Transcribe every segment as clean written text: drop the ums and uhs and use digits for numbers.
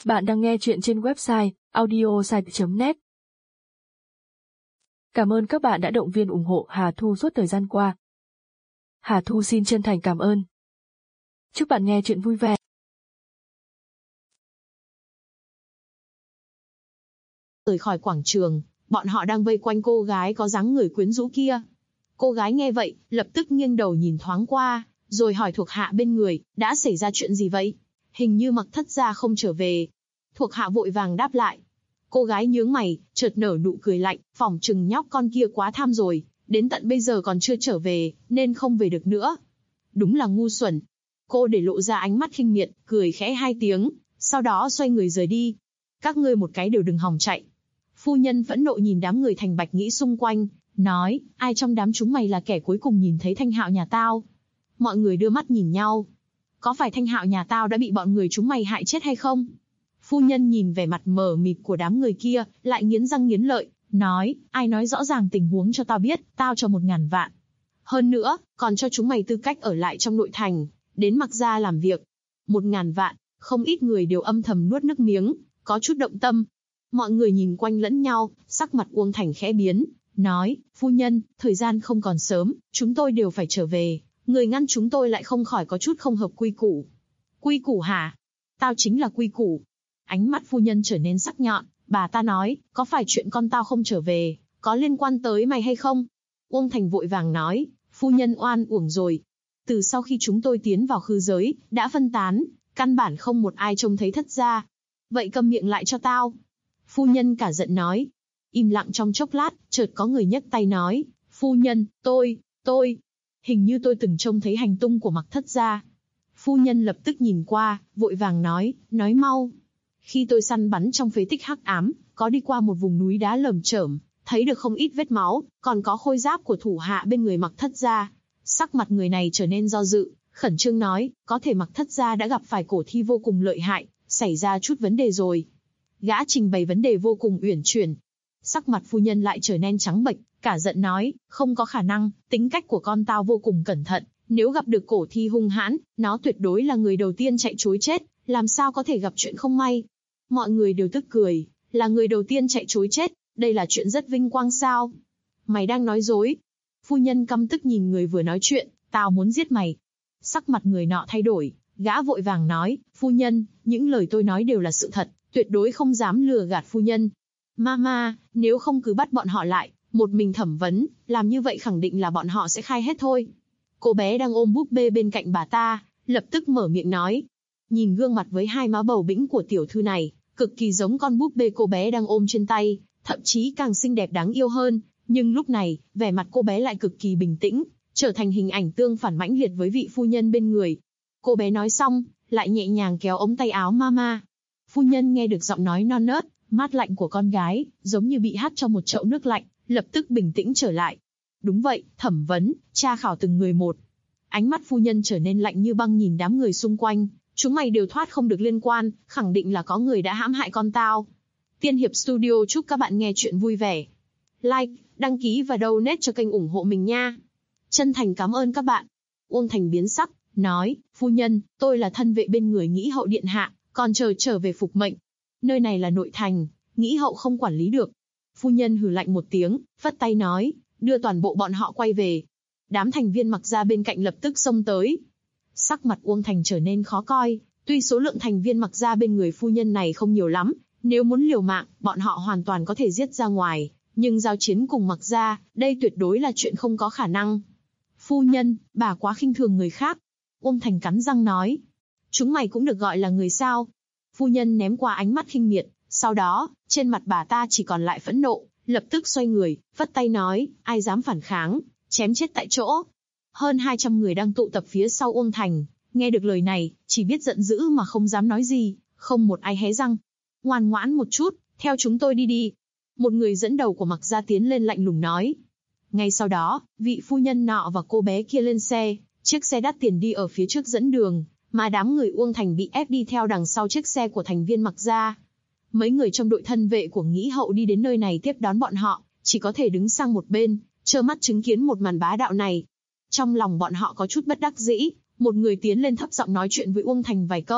Bạn đang nghe chuyện trên website audiosite.net. Cảm ơn các bạn đã động viên ủng hộ Hà Thu suốt thời gian qua. Hà Thu xin chân thành cảm ơn. Chúc bạn nghe chuyện vui vẻ. Rời khỏi quảng trường, bọn họ đang vây quanh cô gái có dáng người quyến rũ kia. Cô gái nghe vậy, lập tức nghiêng đầu nhìn thoáng qua, rồi hỏi thuộc hạ bên người, đã xảy ra chuyện gì vậy? Hình như Mặc Thất gia không trở về. Thuộc hạ vội vàng đáp lại. Cô gái nhướng mày, chợt nở nụ cười lạnh, phỏng chừng nhóc con kia quá tham rồi, đến tận bây giờ còn chưa trở về, nên không về được nữa. Đúng là ngu xuẩn. Cô để lộ ra ánh mắt khinh miệt, cười khẽ 2 tiếng, sau đó xoay người rời đi. Các ngươi một cái đều đừng hòng chạy. Phu nhân phẫn nộ nhìn đám người thành bạch nghĩ xung quanh, nói, ai trong đám chúng mày là kẻ cuối cùng nhìn thấy Thanh Hạo nhà tao? Mọi người đưa mắt nhìn nhau. Có phải Thanh Hạo nhà tao đã bị bọn người chúng mày hại chết hay không? Phu nhân nhìn vẻ mặt mờ mịt của đám người kia, lại nghiến răng nghiến lợi, nói, ai nói rõ ràng tình huống cho tao biết, tao cho 1.000 vạn. Hơn nữa, còn cho chúng mày tư cách ở lại trong nội thành, đến Mặc gia làm việc. 1.000 vạn, không ít người đều âm thầm nuốt nước miếng, có chút động tâm. Mọi người nhìn quanh lẫn nhau, sắc mặt Uông Thành khẽ biến, nói, phu nhân, thời gian không còn sớm, chúng tôi đều phải trở về, người ngăn chúng tôi lại không khỏi có chút không hợp quy củ. Quy củ hả? Tao chính là quy củ. Ánh mắt phu nhân trở nên sắc nhọn, bà ta nói, có phải chuyện con tao không trở về, có liên quan tới mày hay không? Uông Thành vội vàng nói, phu nhân oan uổng rồi. Từ sau khi chúng tôi tiến vào khư giới, đã phân tán, căn bản không một ai trông thấy Thất gia. Vậy câm miệng lại cho tao. Phu nhân cả giận nói. Im lặng trong chốc lát, chợt có người nhấc tay nói, phu nhân, tôi, hình như tôi từng trông thấy hành tung của Mặc Thất gia. Phu nhân lập tức nhìn qua, vội vàng nói mau. Khi tôi săn bắn trong phế tích hắc ám, có đi qua một vùng núi đá lởm chởm, thấy được không ít vết máu, còn có khôi giáp của thủ hạ bên người Mặc Thất gia. Sắc mặt người này trở nên do dự, khẩn trương nói, có thể Mặc Thất gia đã gặp phải cổ thi vô cùng lợi hại, xảy ra chút vấn đề rồi. Gã trình bày vấn đề vô cùng uyển chuyển. Sắc mặt phu nhân lại trở nên trắng bệch, cả giận nói, không có khả năng, tính cách của con tao vô cùng cẩn thận, nếu gặp được cổ thi hung hãn, nó tuyệt đối là người đầu tiên chạy trối chết, làm sao có thể gặp chuyện không may. Mọi người đều tức cười, là người đầu tiên chạy trối chết, đây là chuyện rất vinh quang sao? Mày đang nói dối. Phu nhân căm tức nhìn người vừa nói chuyện, tao muốn giết mày. Sắc mặt người nọ thay đổi, gã vội vàng nói, phu nhân, những lời tôi nói đều là sự thật, tuyệt đối không dám lừa gạt phu nhân. Mama, nếu không cứ bắt bọn họ lại, một mình thẩm vấn, làm như vậy khẳng định là bọn họ sẽ khai hết thôi. Cô bé đang ôm búp bê bên cạnh bà ta, lập tức mở miệng nói. Nhìn gương mặt với 2 má bầu bĩnh của tiểu thư này, cực kỳ giống con búp bê cô bé đang ôm trên tay, thậm chí càng xinh đẹp đáng yêu hơn, nhưng lúc này, vẻ mặt cô bé lại cực kỳ bình tĩnh, trở thành hình ảnh tương phản mãnh liệt với vị phu nhân bên người. Cô bé nói xong, lại nhẹ nhàng kéo ống tay áo mama. Phu nhân nghe được giọng nói non nớt, mát lạnh của con gái, giống như bị hắt trong một chậu nước lạnh, lập tức bình tĩnh trở lại. Đúng vậy, thẩm vấn, tra khảo từng người một. Ánh mắt phu nhân trở nên lạnh như băng nhìn đám người xung quanh, chúng mày đều thoát không được liên quan, khẳng định là có người đã hãm hại con tao. Tiên Hiệp Studio chúc các bạn nghe chuyện vui vẻ. Like, đăng ký và donate cho kênh ủng hộ mình nha. Chân thành cảm ơn các bạn. Uông Thành biến sắc, nói, phu nhân, tôi là thân vệ bên người Nghĩ Hậu điện hạ, còn trở về phục mệnh. Nơi này là nội thành, Nghĩ Hậu không quản lý được. Phu nhân hừ lạnh một tiếng, phất tay nói, đưa toàn bộ bọn họ quay về. Đám thành viên Mặc gia bên cạnh lập tức xông tới. Sắc mặt Uông Thành trở nên khó coi, tuy số lượng thành viên Mặc gia bên người phu nhân này không nhiều lắm, nếu muốn liều mạng, bọn họ hoàn toàn có thể giết ra ngoài, nhưng giao chiến cùng Mặc gia, đây tuyệt đối là chuyện không có khả năng. Phu nhân, bà quá khinh thường người khác. Uông Thành cắn răng nói. Chúng mày cũng được gọi là người sao? Phu nhân ném qua ánh mắt khinh miệt, sau đó, trên mặt bà ta chỉ còn lại phẫn nộ, lập tức xoay người, vất tay nói, ai dám phản kháng, chém chết tại chỗ. Hơn 200 người đang tụ tập phía sau Uông Thành, nghe được lời này, chỉ biết giận dữ mà không dám nói gì, không một ai hé răng. Ngoan ngoãn một chút, theo chúng tôi đi. Một người dẫn đầu của Mặc gia tiến lên lạnh lùng nói. Ngay sau đó, vị phu nhân nọ và cô bé kia lên xe, chiếc xe đắt tiền đi ở phía trước dẫn đường, mà đám người Uông Thành bị ép đi theo đằng sau chiếc xe của thành viên Mặc gia. Mấy người trong đội thân vệ của Nghĩ Hậu đi đến nơi này tiếp đón bọn họ, chỉ có thể đứng sang một bên, trơ mắt chứng kiến một màn bá đạo này. Trong lòng bọn họ có chút bất đắc dĩ, một người tiến lên thấp giọng nói chuyện với Uông Thành vài câu,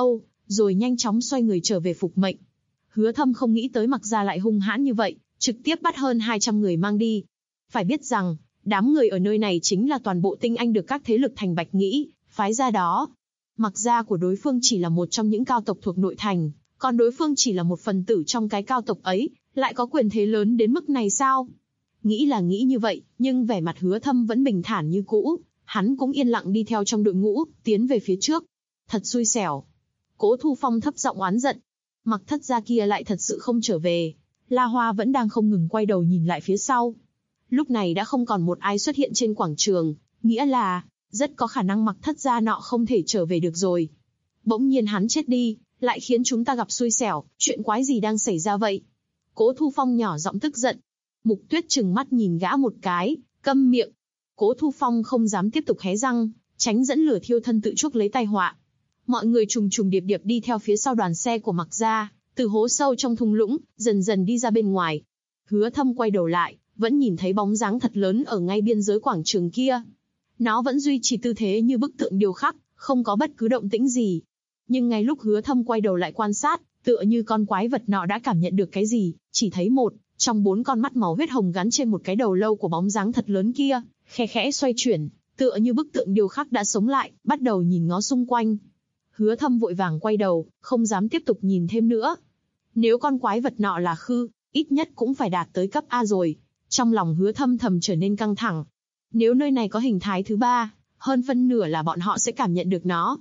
rồi nhanh chóng xoay người trở về phục mệnh. Hứa Thâm không nghĩ tới Mặc Gia lại hung hãn như vậy, trực tiếp bắt hơn 200 người mang đi. Phải biết rằng, đám người ở nơi này chính là toàn bộ tinh anh được các thế lực thành Bạch Nghĩ phái ra đó. Mặc Gia của đối phương chỉ là một trong những cao tộc thuộc nội thành, còn đối phương chỉ là một phần tử trong cái cao tộc ấy, lại có quyền thế lớn đến mức này sao? Nghĩ là nghĩ như vậy, nhưng vẻ mặt Hứa Thâm vẫn bình thản như cũ, hắn cũng yên lặng đi theo trong đội ngũ, tiến về phía trước. Thật xui xẻo. Cố Thu Phong thấp giọng oán giận. Mặc Thất Gia kia lại thật sự không trở về. La Hoa vẫn đang không ngừng quay đầu nhìn lại phía sau. Lúc này đã không còn một ai xuất hiện trên quảng trường, nghĩa là, rất có khả năng Mặc Thất Gia nọ không thể trở về được rồi. Bỗng nhiên hắn chết đi, lại khiến chúng ta gặp xui xẻo, chuyện quái gì đang xảy ra vậy? Cố Thu Phong nhỏ giọng tức giận. Mục Tuyết trừng mắt nhìn gã một cái, câm miệng. Cố Thu Phong không dám tiếp tục hé răng, tránh dẫn lửa thiêu thân tự chuốc lấy tai họa. Mọi người trùng trùng điệp điệp đi theo phía sau đoàn xe của Mặc Gia, từ hố sâu trong thung lũng, dần dần đi ra bên ngoài. Hứa Thâm quay đầu lại, vẫn nhìn thấy bóng dáng thật lớn ở ngay biên giới quảng trường kia. Nó vẫn duy trì tư thế như bức tượng điêu khắc, không có bất cứ động tĩnh gì. Nhưng ngay lúc Hứa Thâm quay đầu lại quan sát, tựa như con quái vật nọ đã cảm nhận được cái gì, chỉ thấy một trong 4 con mắt màu huyết hồng gắn trên một cái đầu lâu của bóng dáng thật lớn kia, khe khẽ xoay chuyển, tựa như bức tượng điêu khắc đã sống lại, bắt đầu nhìn ngó xung quanh. Hứa Thâm vội vàng quay đầu, không dám tiếp tục nhìn thêm nữa. Nếu con quái vật nọ là khư, ít nhất cũng phải đạt tới cấp A rồi. Trong lòng Hứa Thâm thầm trở nên căng thẳng. Nếu nơi này có hình thái thứ 3, hơn phân nửa là bọn họ sẽ cảm nhận được nó.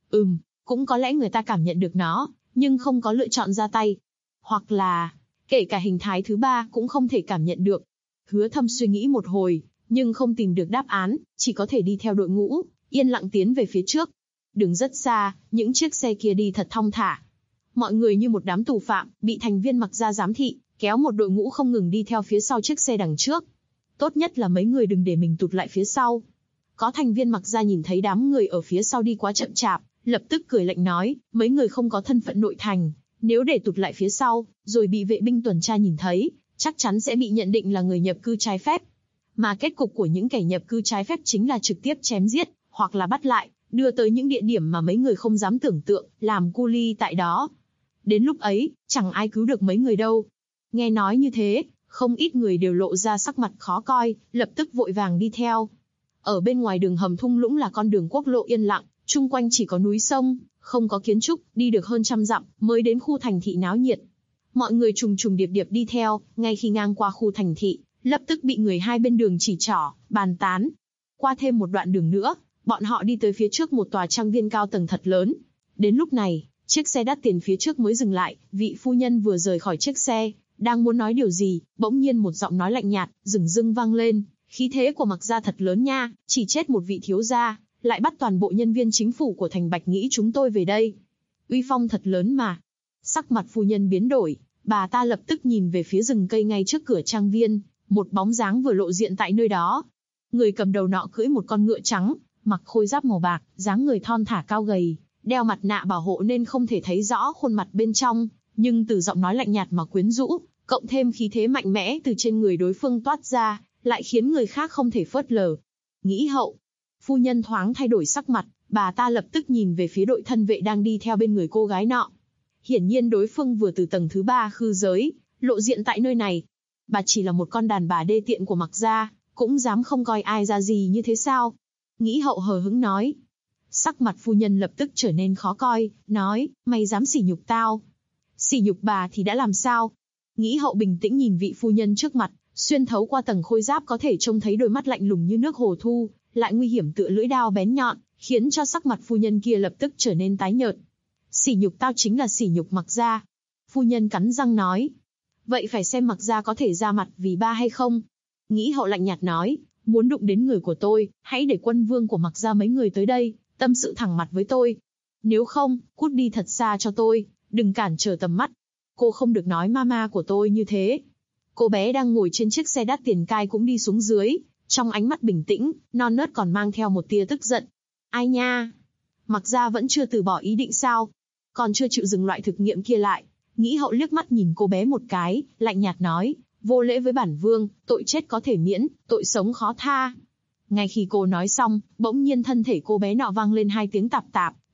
Cũng có lẽ người ta cảm nhận được nó, nhưng không có lựa chọn ra tay. Hoặc là, kể cả hình thái thứ 3 cũng không thể cảm nhận được. Hứa Thâm suy nghĩ một hồi, nhưng không tìm được đáp án, chỉ có thể đi theo đội ngũ, yên lặng tiến về phía trước. Đường rất xa, những chiếc xe kia đi thật thong thả. Mọi người như một đám tù phạm, bị thành viên Mặc Gia giám thị, kéo một đội ngũ không ngừng đi theo phía sau chiếc xe đằng trước. Tốt nhất là mấy người đừng để mình tụt lại phía sau. Có thành viên Mặc Gia nhìn thấy đám người ở phía sau đi quá chậm chạp, lập tức cười lạnh nói, mấy người không có thân phận nội thành, nếu để tụt lại phía sau, rồi bị vệ binh tuần tra nhìn thấy, chắc chắn sẽ bị nhận định là người nhập cư trái phép. Mà kết cục của những kẻ nhập cư trái phép chính là trực tiếp chém giết, hoặc là bắt lại, đưa tới những địa điểm mà mấy người không dám tưởng tượng, làm cu li tại đó. Đến lúc ấy, chẳng ai cứu được mấy người đâu. Nghe nói như thế, không ít người đều lộ ra sắc mặt khó coi, lập tức vội vàng đi theo. Ở bên ngoài đường hầm thung lũng là con đường quốc lộ yên lặng, chung quanh chỉ có núi sông, không có kiến trúc, đi được hơn 100 dặm, mới đến khu thành thị náo nhiệt. Mọi người trùng trùng điệp điệp đi theo, ngay khi ngang qua khu thành thị, lập tức bị người hai bên đường chỉ trỏ, bàn tán. Qua thêm một đoạn đường nữa, bọn họ đi tới phía trước một tòa trang viên cao tầng thật lớn. Đến lúc này, chiếc xe đắt tiền phía trước mới dừng lại, vị phu nhân vừa rời khỏi chiếc xe, đang muốn nói điều gì, bỗng nhiên một giọng nói lạnh nhạt, dửng dưng vang lên, khí thế của Mặc Gia thật lớn nha, chỉ chết một vị thiếu gia, lại bắt toàn bộ nhân viên chính phủ của thành Bạch Nghĩ chúng tôi về đây. Uy phong thật lớn mà. Sắc mặt phu nhân biến đổi, bà ta lập tức nhìn về phía rừng cây ngay trước cửa trang viên, một bóng dáng vừa lộ diện tại nơi đó. Người cầm đầu nọ cưỡi một con ngựa trắng, mặc khôi giáp màu bạc, dáng người thon thả cao gầy, đeo mặt nạ bảo hộ nên không thể thấy rõ khuôn mặt bên trong, nhưng từ giọng nói lạnh nhạt mà quyến rũ, cộng thêm khí thế mạnh mẽ từ trên người đối phương toát ra, lại khiến người khác không thể phớt lờ. Nghĩ hậu, phu nhân thoáng thay đổi sắc mặt, bà ta lập tức nhìn về phía đội thân vệ đang đi theo bên người cô gái nọ. Hiển nhiên đối phương vừa từ tầng thứ 3 khư giới, lộ diện tại nơi này. Bà chỉ là một con đàn bà đê tiện của Mặc Gia, cũng dám không coi ai ra gì như thế sao? Nghĩ hậu hờ hững nói. Sắc mặt phu nhân lập tức trở nên khó coi, nói, mày dám sỉ nhục tao. Sỉ nhục bà thì đã làm sao? Nghĩ hậu bình tĩnh nhìn vị phu nhân trước mặt, xuyên thấu qua tầng khôi giáp có thể trông thấy đôi mắt lạnh lùng như nước hồ thu, lại nguy hiểm tựa lưỡi đao bén nhọn, khiến cho sắc mặt phu nhân kia lập tức trở nên tái nhợt. Sỉ nhục tao chính là sỉ nhục Mặc Gia. Phu nhân cắn răng nói. Vậy phải xem Mặc Gia có thể ra mặt vì ba hay không? Nghĩ hậu lạnh nhạt nói, muốn đụng đến người của tôi, hãy để quân vương của Mặc Gia mấy người tới đây, tâm sự thẳng mặt với tôi. Nếu không, cút đi thật xa cho tôi, đừng cản trở tầm mắt. Cô không được nói mama của tôi như thế. Cô bé đang ngồi trên chiếc xe đắt tiền cai cũng đi xuống dưới, trong ánh mắt bình tĩnh, non nớt còn mang theo một tia tức giận. Ai nha? Mặc Gia vẫn chưa từ bỏ ý định sao? Còn chưa chịu dừng loại thực nghiệm kia lại. Nghĩ hậu liếc mắt nhìn cô bé một cái, lạnh nhạt nói, vô lễ với bản vương, tội chết có thể miễn, tội sống khó tha. Ngay khi cô nói xong, bỗng nhiên thân thể cô bé nọ vang lên 2 tiếng tạp tạp,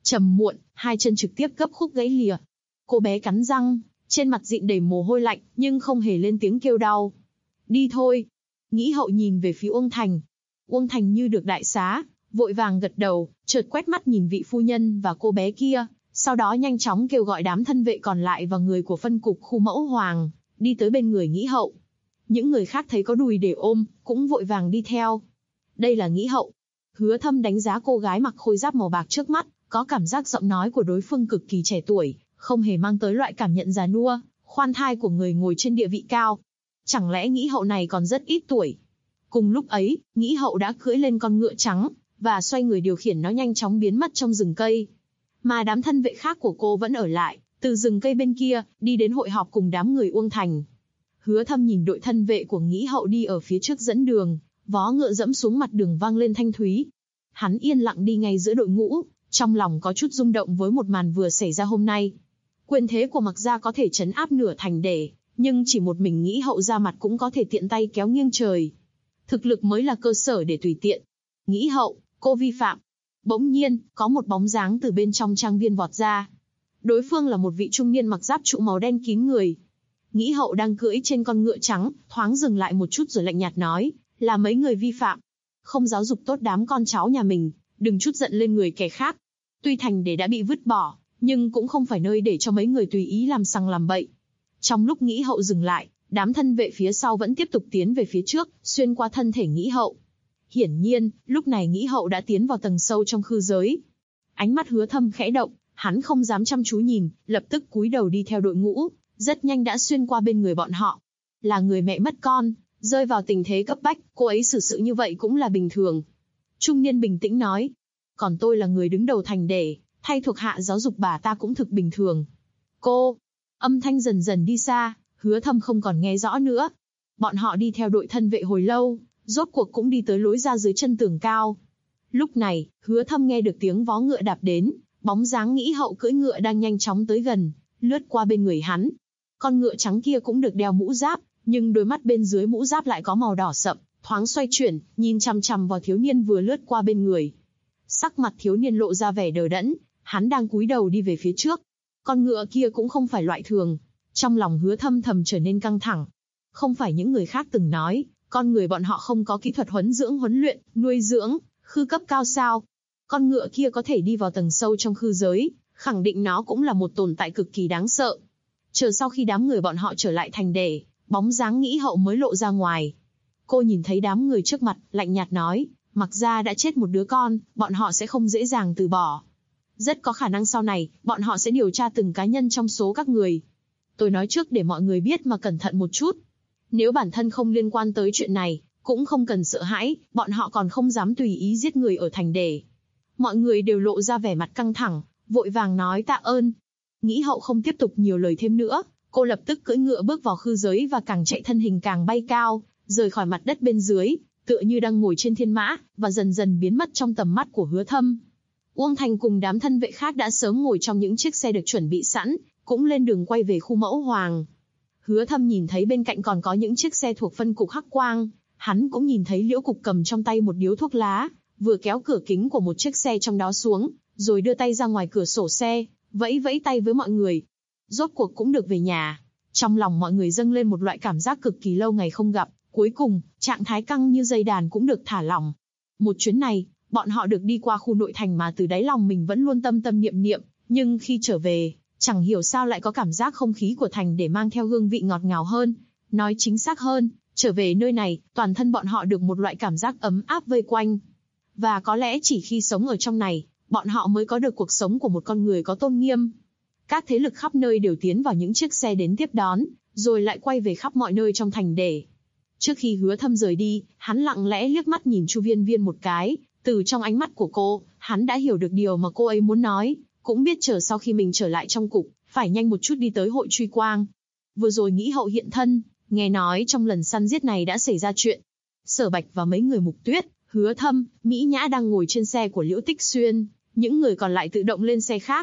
Trầm muộn, hai chân trực tiếp gấp khúc gãy lìa. Cô bé cắn răng, trên mặt dịn đầy mồ hôi lạnh, nhưng không hề lên tiếng kêu đau. Đi thôi. Nghĩ hậu nhìn về phía Uông Thành. Uông Thành như được đại xá, vội vàng gật đầu, chợt quét mắt nhìn vị phu nhân và cô bé kia, sau đó nhanh chóng kêu gọi đám thân vệ còn lại và người của phân cục khu mẫu hoàng, đi tới bên người Nghĩ hậu. Những người khác thấy có đùi để ôm, cũng vội vàng đi theo. Đây là Nghĩ hậu. Hứa Thâm đánh giá cô gái mặc khôi giáp màu bạc trước mắt, có cảm giác giọng nói của đối phương cực kỳ trẻ tuổi, không hề mang tới loại cảm nhận già nua, khoan thai của người ngồi trên địa vị cao. Chẳng lẽ Nghĩ hậu này còn rất ít tuổi? Cùng lúc ấy, Nghĩ hậu đã cưỡi lên con ngựa trắng, và xoay người điều khiển nó nhanh chóng biến mất trong rừng cây. Mà đám thân vệ khác của cô vẫn ở lại, từ rừng cây bên kia, đi đến hội họp cùng đám người Uông Thành. Hứa Thâm nhìn đội thân vệ của Nghĩ hậu đi ở phía trước dẫn đường, vó ngựa dẫm xuống mặt đường vang lên thanh thúy. Hắn yên lặng đi ngay giữa đội ngũ, trong lòng có chút rung động với một màn vừa xảy ra hôm nay. Quyền thế của Mặc gia có thể trấn áp nửa thành để, nhưng chỉ một mình Nghĩ hậu ra mặt cũng có thể tiện tay kéo nghiêng trời. Thực lực mới là cơ sở để tùy tiện. Nghĩ hậu, cô vi phạm. Bỗng nhiên, có một bóng dáng từ bên trong trang viên vọt ra. Đối phương là một vị trung niên mặc giáp trụ màu đen kín người. Nghĩ hậu đang cưỡi trên con ngựa trắng, thoáng dừng lại một chút rồi lạnh nhạt nói, là mấy người vi phạm. Không giáo dục tốt đám con cháu nhà mình, đừng chút giận lên người kẻ khác. Tuy thành để đã bị vứt bỏ, nhưng cũng không phải nơi để cho mấy người tùy ý làm sằng làm bậy. Trong lúc Nghĩ hậu dừng lại, đám thân vệ phía sau vẫn tiếp tục tiến về phía trước, xuyên qua thân thể Nghĩ hậu. Hiển nhiên, lúc này Nghĩ hậu đã tiến vào tầng sâu trong khư giới. Ánh mắt Hứa Thâm khẽ động, hắn không dám chăm chú nhìn, lập tức cúi đầu đi theo đội ngũ, rất nhanh đã xuyên qua bên người bọn họ. Là người mẹ mất con, rơi vào tình thế cấp bách, cô ấy xử sự như vậy cũng là bình thường. Trung niên bình tĩnh nói, còn tôi là người đứng đầu thành để, thay thuộc hạ giáo dục bà ta cũng thực bình thường. Cô, âm thanh dần dần đi xa, Hứa Thâm không còn nghe rõ nữa. Bọn họ đi theo đội thân vệ hồi lâu, rốt cuộc cũng đi tới lối ra dưới chân tường cao. Lúc này, Hứa Thâm nghe được tiếng vó ngựa đạp đến, bóng dáng Nghĩ hậu cưỡi ngựa đang nhanh chóng tới gần, lướt qua bên người hắn. Con ngựa trắng kia cũng được đeo mũ giáp, nhưng đôi mắt bên dưới mũ giáp lại có màu đỏ sậm, thoáng xoay chuyển, nhìn chằm chằm vào thiếu niên vừa lướt qua bên người. Sắc mặt thiếu niên lộ ra vẻ đờ đẫn, hắn đang cúi đầu đi về phía trước. Con ngựa kia cũng không phải loại thường. Trong lòng Hứa Thâm thầm trở nên căng thẳng. Không phải những người khác từng nói, con người bọn họ không có kỹ thuật huấn luyện, nuôi dưỡng, khư cấp cao sao? Con ngựa kia có thể đi vào tầng sâu trong khư giới, khẳng định nó cũng là một tồn tại cực kỳ đáng sợ. Chờ sau khi đám người bọn họ trở lại thành để, bóng dáng Nghĩ hậu mới lộ ra ngoài. Cô nhìn thấy đám người trước mặt, lạnh nhạt nói, Mặc gia đã chết một đứa con, bọn họ sẽ không dễ dàng từ bỏ. Rất có khả năng sau này, bọn họ sẽ điều tra từng cá nhân trong số các người. Tôi nói trước để mọi người biết mà cẩn thận một chút. Nếu bản thân không liên quan tới chuyện này, cũng không cần sợ hãi, bọn họ còn không dám tùy ý giết người ở thành để. Mọi người đều lộ ra vẻ mặt căng thẳng, vội vàng nói tạ ơn. Nghĩ hậu không tiếp tục nhiều lời thêm nữa, cô lập tức cưỡi ngựa bước vào khư giới và càng chạy thân hình càng bay cao, rời khỏi mặt đất bên dưới, tựa như đang ngồi trên thiên mã, và dần dần biến mất trong tầm mắt của Hứa Thâm. Uông Thành cùng đám thân vệ khác đã sớm ngồi trong những chiếc xe được chuẩn bị sẵn, cũng lên đường quay về khu mẫu hoàng. Hứa Thâm nhìn thấy bên cạnh còn có những chiếc xe thuộc phân cục Hắc Quang, hắn cũng nhìn thấy Liễu Cục cầm trong tay một điếu thuốc lá, vừa kéo cửa kính của một chiếc xe trong đó xuống, rồi đưa tay ra ngoài cửa sổ xe, vẫy vẫy tay với mọi người. Rốt cuộc cũng được về nhà. Trong lòng mọi người dâng lên một loại cảm giác cực kỳ lâu ngày không gặp, cuối cùng, trạng thái căng như dây đàn cũng được thả lỏng. Một chuyến này, bọn họ được đi qua khu nội thành mà từ đáy lòng mình vẫn luôn tâm tâm niệm niệm, nhưng khi trở về, chẳng hiểu sao lại có cảm giác không khí của thành để mang theo hương vị ngọt ngào hơn. Nói chính xác hơn, trở về nơi này, toàn thân bọn họ được một loại cảm giác ấm áp vây quanh. Và có lẽ chỉ khi sống ở trong này, bọn họ mới có được cuộc sống của một con người có tôn nghiêm. Các thế lực khắp nơi đều tiến vào những chiếc xe đến tiếp đón, rồi lại quay về khắp mọi nơi trong thành để. Trước khi Hứa Thâm rời đi, hắn lặng lẽ liếc mắt nhìn Chu Viên Viên một cái, từ trong ánh mắt của cô, hắn đã hiểu được điều mà cô ấy muốn nói, cũng biết chờ sau khi mình trở lại trong cục, phải nhanh một chút đi tới hội truy quang. Vừa rồi Nghĩ hậu hiện thân, nghe nói trong lần săn giết này đã xảy ra chuyện. Sở Bạch và mấy người Mục Tuyết, Hứa Thâm, Mỹ Nhã đang ngồi trên xe của Liễu Tích Xuyên, những người còn lại tự động lên xe khác.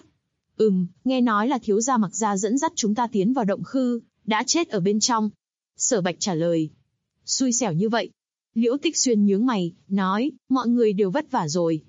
Nghe nói là thiếu gia Mặc gia dẫn dắt chúng ta tiến vào động khư, đã chết ở bên trong. Sở Bạch trả lời. Xui xẻo như vậy. Liễu Tích Xuyên nhướng mày, nói, mọi người đều vất vả rồi.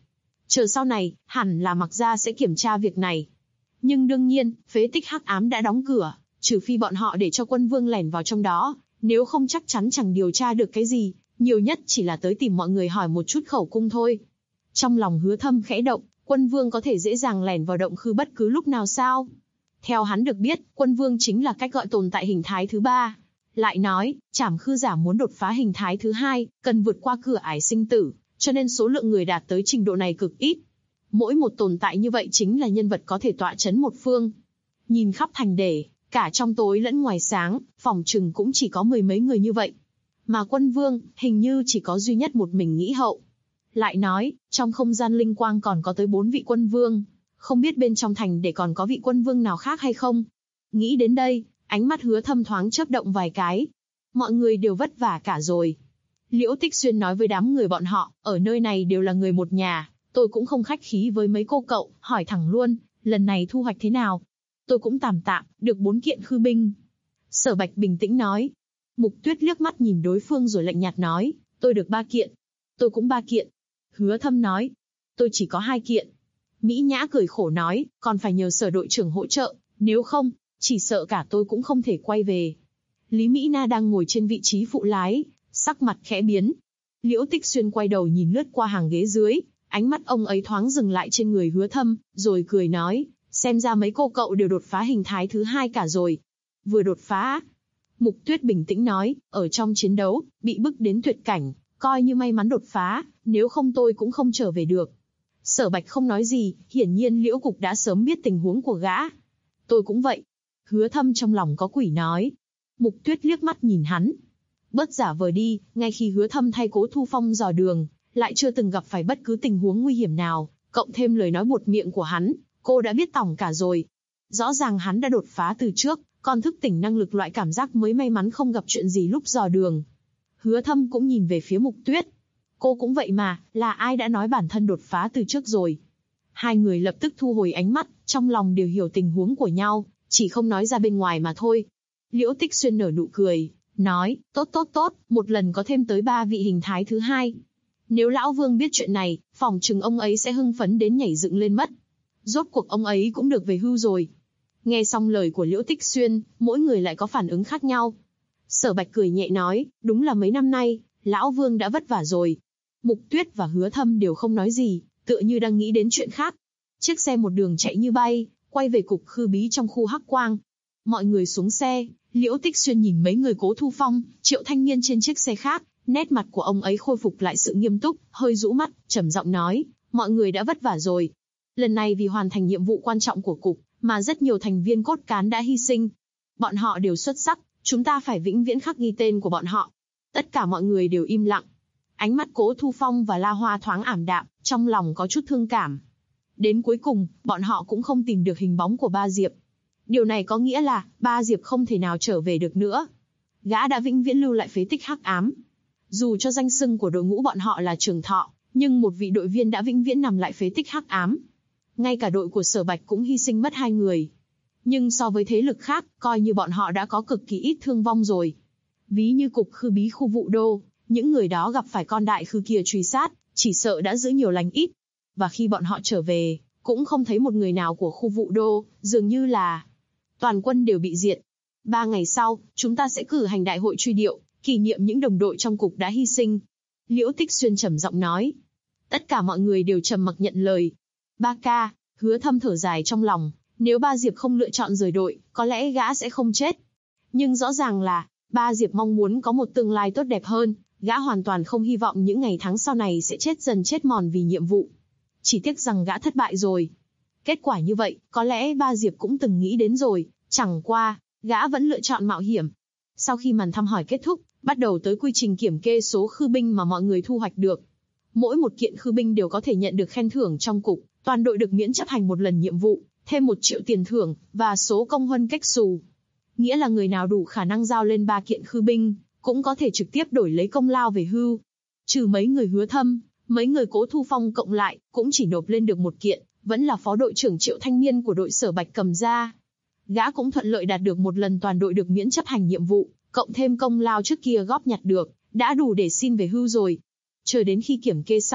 Chờ sau này, hẳn là Mạc Gia sẽ kiểm tra việc này. Nhưng đương nhiên, phế tích hắc ám đã đóng cửa, trừ phi bọn họ để cho Quân Vương lẻn vào trong đó, nếu không chắc chắn chẳng điều tra được cái gì, nhiều nhất chỉ là tới tìm mọi người hỏi một chút khẩu cung thôi. Trong lòng Hứa Thâm khẽ động, Quân Vương có thể dễ dàng lẻn vào động khư bất cứ lúc nào sao? Theo hắn được biết, Quân Vương chính là cách gọi tồn tại hình thái thứ 3. Lại nói, Trảm Khư giả muốn đột phá hình thái thứ 2, cần vượt qua cửa ải sinh tử, cho nên số lượng người đạt tới trình độ này cực ít. Mỗi một tồn tại như vậy chính là nhân vật có thể tọa chấn một phương. Nhìn khắp thành đề, cả trong tối lẫn ngoài sáng, phòng trừng cũng chỉ có mười mấy người như vậy. Mà Quân Vương, hình như chỉ có duy nhất một mình Nghĩ Hậu. Lại nói, trong không gian linh quang còn có tới 4 vị Quân Vương, không biết bên trong thành để còn có vị Quân Vương nào khác hay không. Nghĩ đến đây, ánh mắt Hứa Thâm thoáng chớp động vài cái. Mọi người đều vất vả cả rồi. Liễu Tích Xuyên nói với đám người bọn họ, ở nơi này đều là người một nhà, tôi cũng không khách khí với mấy cô cậu, hỏi thẳng luôn, lần này thu hoạch thế nào? Tôi cũng tạm tạm, được 4 kiện khư binh. Sở Bạch bình tĩnh nói. Mục Tuyết liếc mắt nhìn đối phương rồi lạnh nhạt nói, tôi được 3 kiện. Tôi cũng 3 kiện. Hứa Thâm nói, tôi chỉ có 2 kiện. Mỹ Nhã cười khổ nói, còn phải nhờ Sở đội trưởng hỗ trợ, nếu không, chỉ sợ cả tôi cũng không thể quay về. Lý Mỹ Na đang ngồi trên vị trí phụ lái, sắc mặt khẽ biến. Liễu Tích Xuyên quay đầu nhìn lướt qua hàng ghế dưới, ánh mắt ông ấy thoáng dừng lại trên người Hứa Thâm, rồi cười nói, xem ra mấy cô cậu đều đột phá hình thái thứ 2 cả rồi. Vừa đột phá. Mục Tuyết bình tĩnh nói, ở trong chiến đấu, bị bức đến tuyệt cảnh, coi như may mắn đột phá, nếu không tôi cũng không trở về được. Sở Bạch không nói gì, hiển nhiên Liễu Cục đã sớm biết tình huống của gã. Tôi cũng vậy. Hứa Thâm trong lòng có quỷ nói. Mục Tuyết liếc mắt nhìn hắn. Bớt giả vờ đi, ngay khi Hứa Thâm thay Cố Thu Phong dò đường, lại chưa từng gặp phải bất cứ tình huống nguy hiểm nào, cộng thêm lời nói buột miệng của hắn, cô đã biết tỏng cả rồi. Rõ ràng hắn đã đột phá từ trước, còn thức tỉnh năng lực loại cảm giác mới may mắn không gặp chuyện gì lúc dò đường. Hứa Thâm cũng nhìn về phía Mục Tuyết. Cô cũng vậy mà, là ai đã nói bản thân đột phá từ trước rồi? Hai người lập tức thu hồi ánh mắt, trong lòng đều hiểu tình huống của nhau, chỉ không nói ra bên ngoài mà thôi. Liễu Tích Xuyên nở nụ cười, nói, tốt, một lần có thêm tới 3 vị hình thái thứ 2. Nếu Lão Vương biết chuyện này, phỏng chừng ông ấy sẽ hưng phấn đến nhảy dựng lên mất. Rốt cuộc ông ấy cũng được về hưu rồi. Nghe xong lời của Liễu Tích Xuyên, mỗi người lại có phản ứng khác nhau. Sở Bạch cười nhẹ nói, đúng là mấy năm nay, Lão Vương đã vất vả rồi. Mục Tuyết và Hứa Thâm đều không nói gì, tựa như đang nghĩ đến chuyện khác. Chiếc xe một đường chạy như bay, quay về cục khư bí trong khu Hắc Quang. Mọi người xuống xe, Liễu Tích Xuyên nhìn mấy người Cố Thu Phong, Triệu Thanh Niên trên chiếc xe khác, nét mặt của ông ấy khôi phục lại sự nghiêm túc, hơi rũ mắt, trầm giọng nói, mọi người đã vất vả rồi. Lần này vì hoàn thành nhiệm vụ quan trọng của cục, mà rất nhiều thành viên cốt cán đã hy sinh. Bọn họ đều xuất sắc, chúng ta phải vĩnh viễn khắc ghi tên của bọn họ. Tất cả mọi người đều im lặng. Ánh mắt Cố Thu Phong và La Hoa thoáng ảm đạm, trong lòng có chút thương cảm. Đến cuối cùng, bọn họ cũng không tìm được hình bóng của Ba Diệp. Điều này có nghĩa là, Ba Diệp không thể nào trở về được nữa. Gã đã vĩnh viễn lưu lại phế tích hắc ám. Dù cho danh xưng của đội ngũ bọn họ là Trường Thọ, nhưng một vị đội viên đã vĩnh viễn nằm lại phế tích hắc ám. Ngay cả đội của Sở Bạch cũng hy sinh mất 2 người. Nhưng so với thế lực khác, coi như bọn họ đã có cực kỳ ít thương vong rồi. Ví như cục khư bí khu Vụ Đô, những người đó gặp phải con đại khư kia truy sát, chỉ sợ đã giữ nhiều lành ít. Và khi bọn họ trở về, cũng không thấy một người nào của khu Vụ Đô, dường như là toàn quân đều bị diệt. 3 ngày sau, chúng ta sẽ cử hành đại hội truy điệu, kỷ niệm những đồng đội trong cục đã hy sinh. Liễu Tích Xuyên trầm giọng nói. Tất cả mọi người đều trầm mặc nhận lời. Ba ca, Hứa Thâm thở dài trong lòng, nếu Ba Diệp không lựa chọn rời đội, có lẽ gã sẽ không chết. Nhưng rõ ràng là, Ba Diệp mong muốn có một tương lai tốt đẹp hơn, gã hoàn toàn không hy vọng những ngày tháng sau này sẽ chết dần chết mòn vì nhiệm vụ. Chỉ tiếc rằng gã thất bại rồi. Kết quả như vậy, có lẽ Ba Diệp cũng từng nghĩ đến rồi, chẳng qua, gã vẫn lựa chọn mạo hiểm. Sau khi màn thăm hỏi kết thúc, bắt đầu tới quy trình kiểm kê số khư binh mà mọi người thu hoạch được. Mỗi một kiện khư binh đều có thể nhận được khen thưởng trong cục, toàn đội được miễn chấp hành một lần nhiệm vụ, thêm 1 triệu tiền thưởng, và số công huân cách xù. Nghĩa là người nào đủ khả năng giao lên 3 kiện khư binh, cũng có thể trực tiếp đổi lấy công lao về hưu. Trừ mấy người Hứa Thâm, mấy người Cố Thu Phong cộng lại, cũng chỉ nộp lên được 1 kiện, vẫn là phó đội trưởng Triệu Thanh Niên của đội Sở Bạch cầm ra. Gã cũng thuận lợi đạt được một lần toàn đội được miễn chấp hành nhiệm vụ, cộng thêm công lao trước kia góp nhặt được, đã đủ để xin về hưu rồi. Chờ đến khi kiểm kê xong,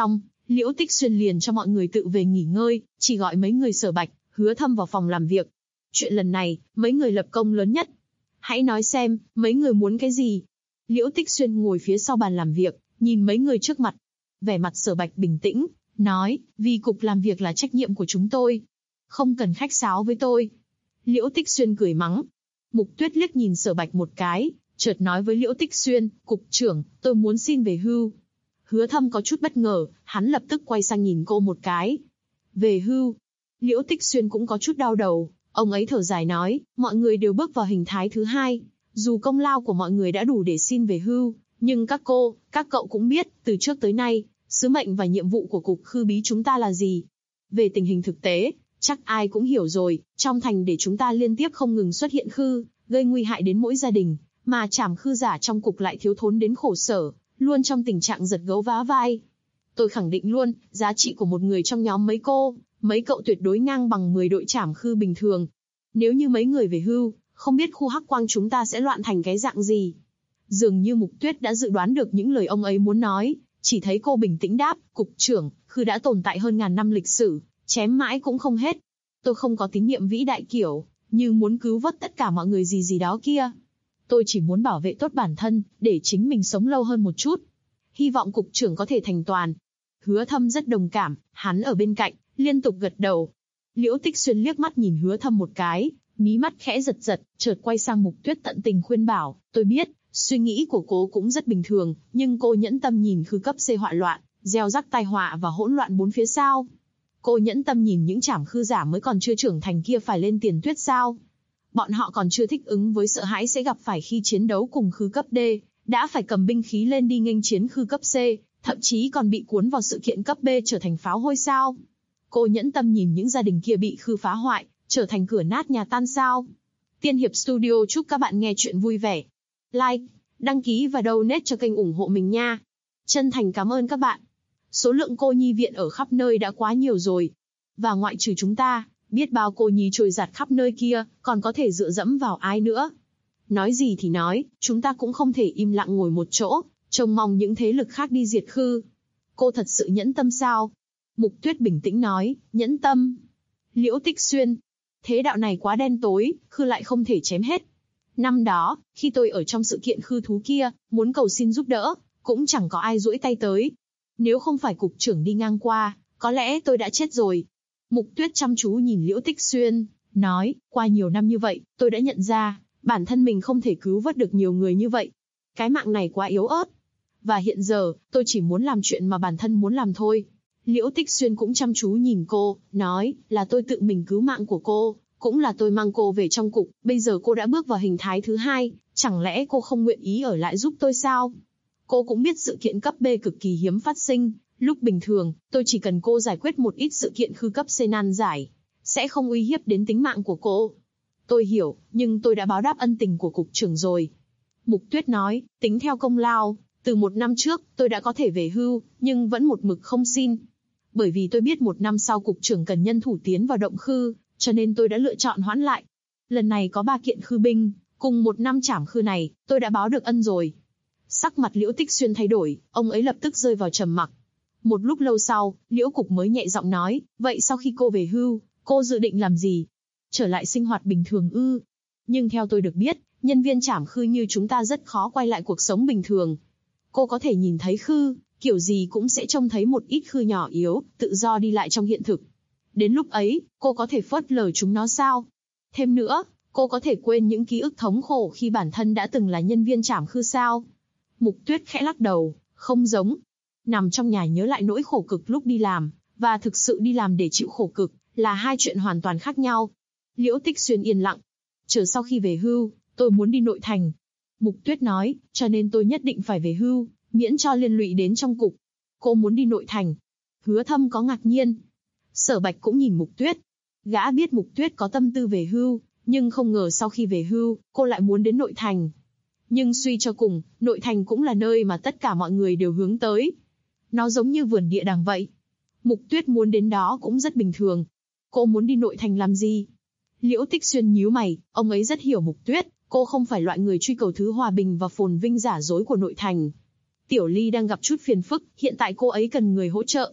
Liễu Tích Xuyên liền cho mọi người tự về nghỉ ngơi, chỉ gọi mấy người Sở Bạch, Hứa Thâm vào phòng làm việc. Chuyện lần này, mấy người lập công lớn nhất. Hãy nói xem, mấy người muốn cái gì? Liễu Tích Xuyên ngồi phía sau bàn làm việc, nhìn mấy người trước mặt. Vẻ mặt Sở Bạch bình tĩnh, nói, vì cục làm việc là trách nhiệm của chúng tôi. Không cần khách sáo với tôi. Liễu Tích Xuyên cười mắng. Mục Tuyết liếc nhìn Sở Bạch một cái, chợt nói với Liễu Tích Xuyên, cục trưởng, tôi muốn xin về hưu. Hứa Thâm có chút bất ngờ, hắn lập tức quay sang nhìn cô một cái. Về hưu. Liễu Tích Xuyên cũng có chút đau đầu, ông ấy thở dài nói, mọi người đều bước vào hình thái thứ hai. Dù công lao của mọi người đã đủ để xin về hưu, nhưng các cậu cũng biết, từ trước tới nay, sứ mệnh và nhiệm vụ của cục khư bí chúng ta là gì. Về tình hình thực tế, chắc ai cũng hiểu rồi, trong thành để chúng ta liên tiếp không ngừng xuất hiện khư, gây nguy hại đến mỗi gia đình, mà trảm khư giả trong cục lại thiếu thốn đến khổ sở, luôn trong tình trạng giật gấu vá vai. Tôi khẳng định luôn, giá trị của một người trong nhóm mấy cậu tuyệt đối ngang bằng 10 đội trảm khư bình thường. Nếu như mấy người về hưu, không biết khu Hắc Quang chúng ta sẽ loạn thành cái dạng gì. Dường như Mục Tuyết đã dự đoán được những lời ông ấy muốn nói, chỉ thấy cô bình tĩnh đáp, cục trưởng, khư đã tồn tại hơn ngàn năm lịch sử, chém mãi cũng không hết. Tôi không có tín nhiệm vĩ đại kiểu, như muốn cứu vớt tất cả mọi người gì đó kia. Tôi chỉ muốn bảo vệ tốt bản thân, để chính mình sống lâu hơn một chút. Hy vọng cục trưởng có thể thành toàn. Hứa Thâm rất đồng cảm, hắn ở bên cạnh, liên tục gật đầu. Liễu Tích Xuyên liếc mắt nhìn Hứa Thâm một cái, mí mắt khẽ giật giật, chợt quay sang Mục Tuyết tận tình khuyên bảo, tôi biết, suy nghĩ của cô cũng rất bình thường, nhưng cô nhẫn tâm nhìn khư cấp C họa loạn, gieo rắc tai họa và hỗn loạn bốn phía sao? Cô nhẫn tâm nhìn những trảm khư giả mới còn chưa trưởng thành kia phải lên tiền tuyết sao? Bọn họ còn chưa thích ứng với sợ hãi sẽ gặp phải khi chiến đấu cùng khư cấp D, đã phải cầm binh khí lên đi nghênh chiến khư cấp C, thậm chí còn bị cuốn vào sự kiện cấp B trở thành pháo hôi sao? Cô nhẫn tâm nhìn những gia đình kia bị khư phá hoại, trở thành cửa nát nhà tan sao? Tiên Hiệp Studio chúc các bạn nghe chuyện vui vẻ. Like, đăng ký và donate cho kênh ủng hộ mình nha. Chân thành cảm ơn các bạn. Số lượng cô nhi viện ở khắp nơi đã quá nhiều rồi. Và ngoại trừ chúng ta, biết bao cô nhi trôi giạt khắp nơi kia, còn có thể dựa dẫm vào ai nữa. Nói gì thì nói, chúng ta cũng không thể im lặng ngồi một chỗ, trông mong những thế lực khác đi diệt khư. Cô thật sự nhẫn tâm sao? Mục Tuyết bình tĩnh nói, nhẫn tâm. Liễu Tích Xuyên, thế đạo này quá đen tối, khư lại không thể chém hết. Năm đó, khi tôi ở trong sự kiện khư thú kia, muốn cầu xin giúp đỡ, cũng chẳng có ai duỗi tay tới. Nếu không phải cục trưởng đi ngang qua, có lẽ tôi đã chết rồi. Mục Tuyết chăm chú nhìn Liễu Tích Xuyên, nói, qua nhiều năm như vậy, tôi đã nhận ra, bản thân mình không thể cứu vớt được nhiều người như vậy. Cái mạng này quá yếu ớt. Và hiện giờ, tôi chỉ muốn làm chuyện mà bản thân muốn làm thôi. Liễu Tích Xuyên cũng chăm chú nhìn cô, nói, là tôi tự mình cứu mạng của cô, cũng là tôi mang cô về trong cục, bây giờ cô đã bước vào hình thái thứ hai, chẳng lẽ cô không nguyện ý ở lại giúp tôi sao? Cô cũng biết sự kiện cấp B cực kỳ hiếm phát sinh, lúc bình thường, tôi chỉ cần cô giải quyết một ít sự kiện khư cấp C nan giải, sẽ không uy hiếp đến tính mạng của cô. Tôi hiểu, nhưng tôi đã báo đáp ân tình của cục trưởng rồi. Mục Tuyết nói, tính theo công lao, từ 1 năm trước, tôi đã có thể về hưu, nhưng vẫn một mực không xin. Bởi vì tôi biết 1 năm sau cục trưởng cần nhân thủ tiến vào động khư, cho nên tôi đã lựa chọn hoãn lại. Lần này có 3 kiện khư binh, cùng 1 năm trảm khư này, tôi đã báo được ân rồi. Sắc mặt Liễu Tích Xuyên thay đổi, ông ấy lập tức rơi vào trầm mặc. Một lúc lâu sau, Liễu Cục mới nhẹ giọng nói, vậy sau khi cô về hưu, cô dự định làm gì? Trở lại sinh hoạt bình thường ư? Nhưng theo tôi được biết, nhân viên trảm khư như chúng ta rất khó quay lại cuộc sống bình thường. Cô có thể nhìn thấy khư, kiểu gì cũng sẽ trông thấy một ít khư nhỏ yếu, tự do đi lại trong hiện thực. Đến lúc ấy, cô có thể phớt lờ chúng nó sao? Thêm nữa, cô có thể quên những ký ức thống khổ khi bản thân đã từng là nhân viên trảm khư sao? Mục Tuyết khẽ lắc đầu, không giống. Nằm trong nhà nhớ lại nỗi khổ cực lúc đi làm, và thực sự đi làm để chịu khổ cực, là hai chuyện hoàn toàn khác nhau. Liễu Tích Xuyên yên lặng. Chờ sau khi về hưu, tôi muốn đi nội thành. Mục Tuyết nói, cho nên tôi nhất định phải về hưu, miễn cho liên lụy đến trong cục. Cô muốn đi nội thành. Hứa Thâm có ngạc nhiên. Sở Bạch cũng nhìn Mục Tuyết. Gã biết Mục Tuyết có tâm tư về hưu, nhưng không ngờ sau khi về hưu, cô lại muốn đến nội thành. Nhưng suy cho cùng, nội thành cũng là nơi mà tất cả mọi người đều hướng tới. Nó giống như vườn địa đàng vậy. Mục Tuyết muốn đến đó cũng rất bình thường. Cô muốn đi nội thành làm gì? Liễu Tích Xuyên nhíu mày, ông ấy rất hiểu Mục Tuyết, cô không phải loại người truy cầu thứ hòa bình và phồn vinh giả dối của nội thành. Tiểu Ly đang gặp chút phiền phức, hiện tại cô ấy cần người hỗ trợ.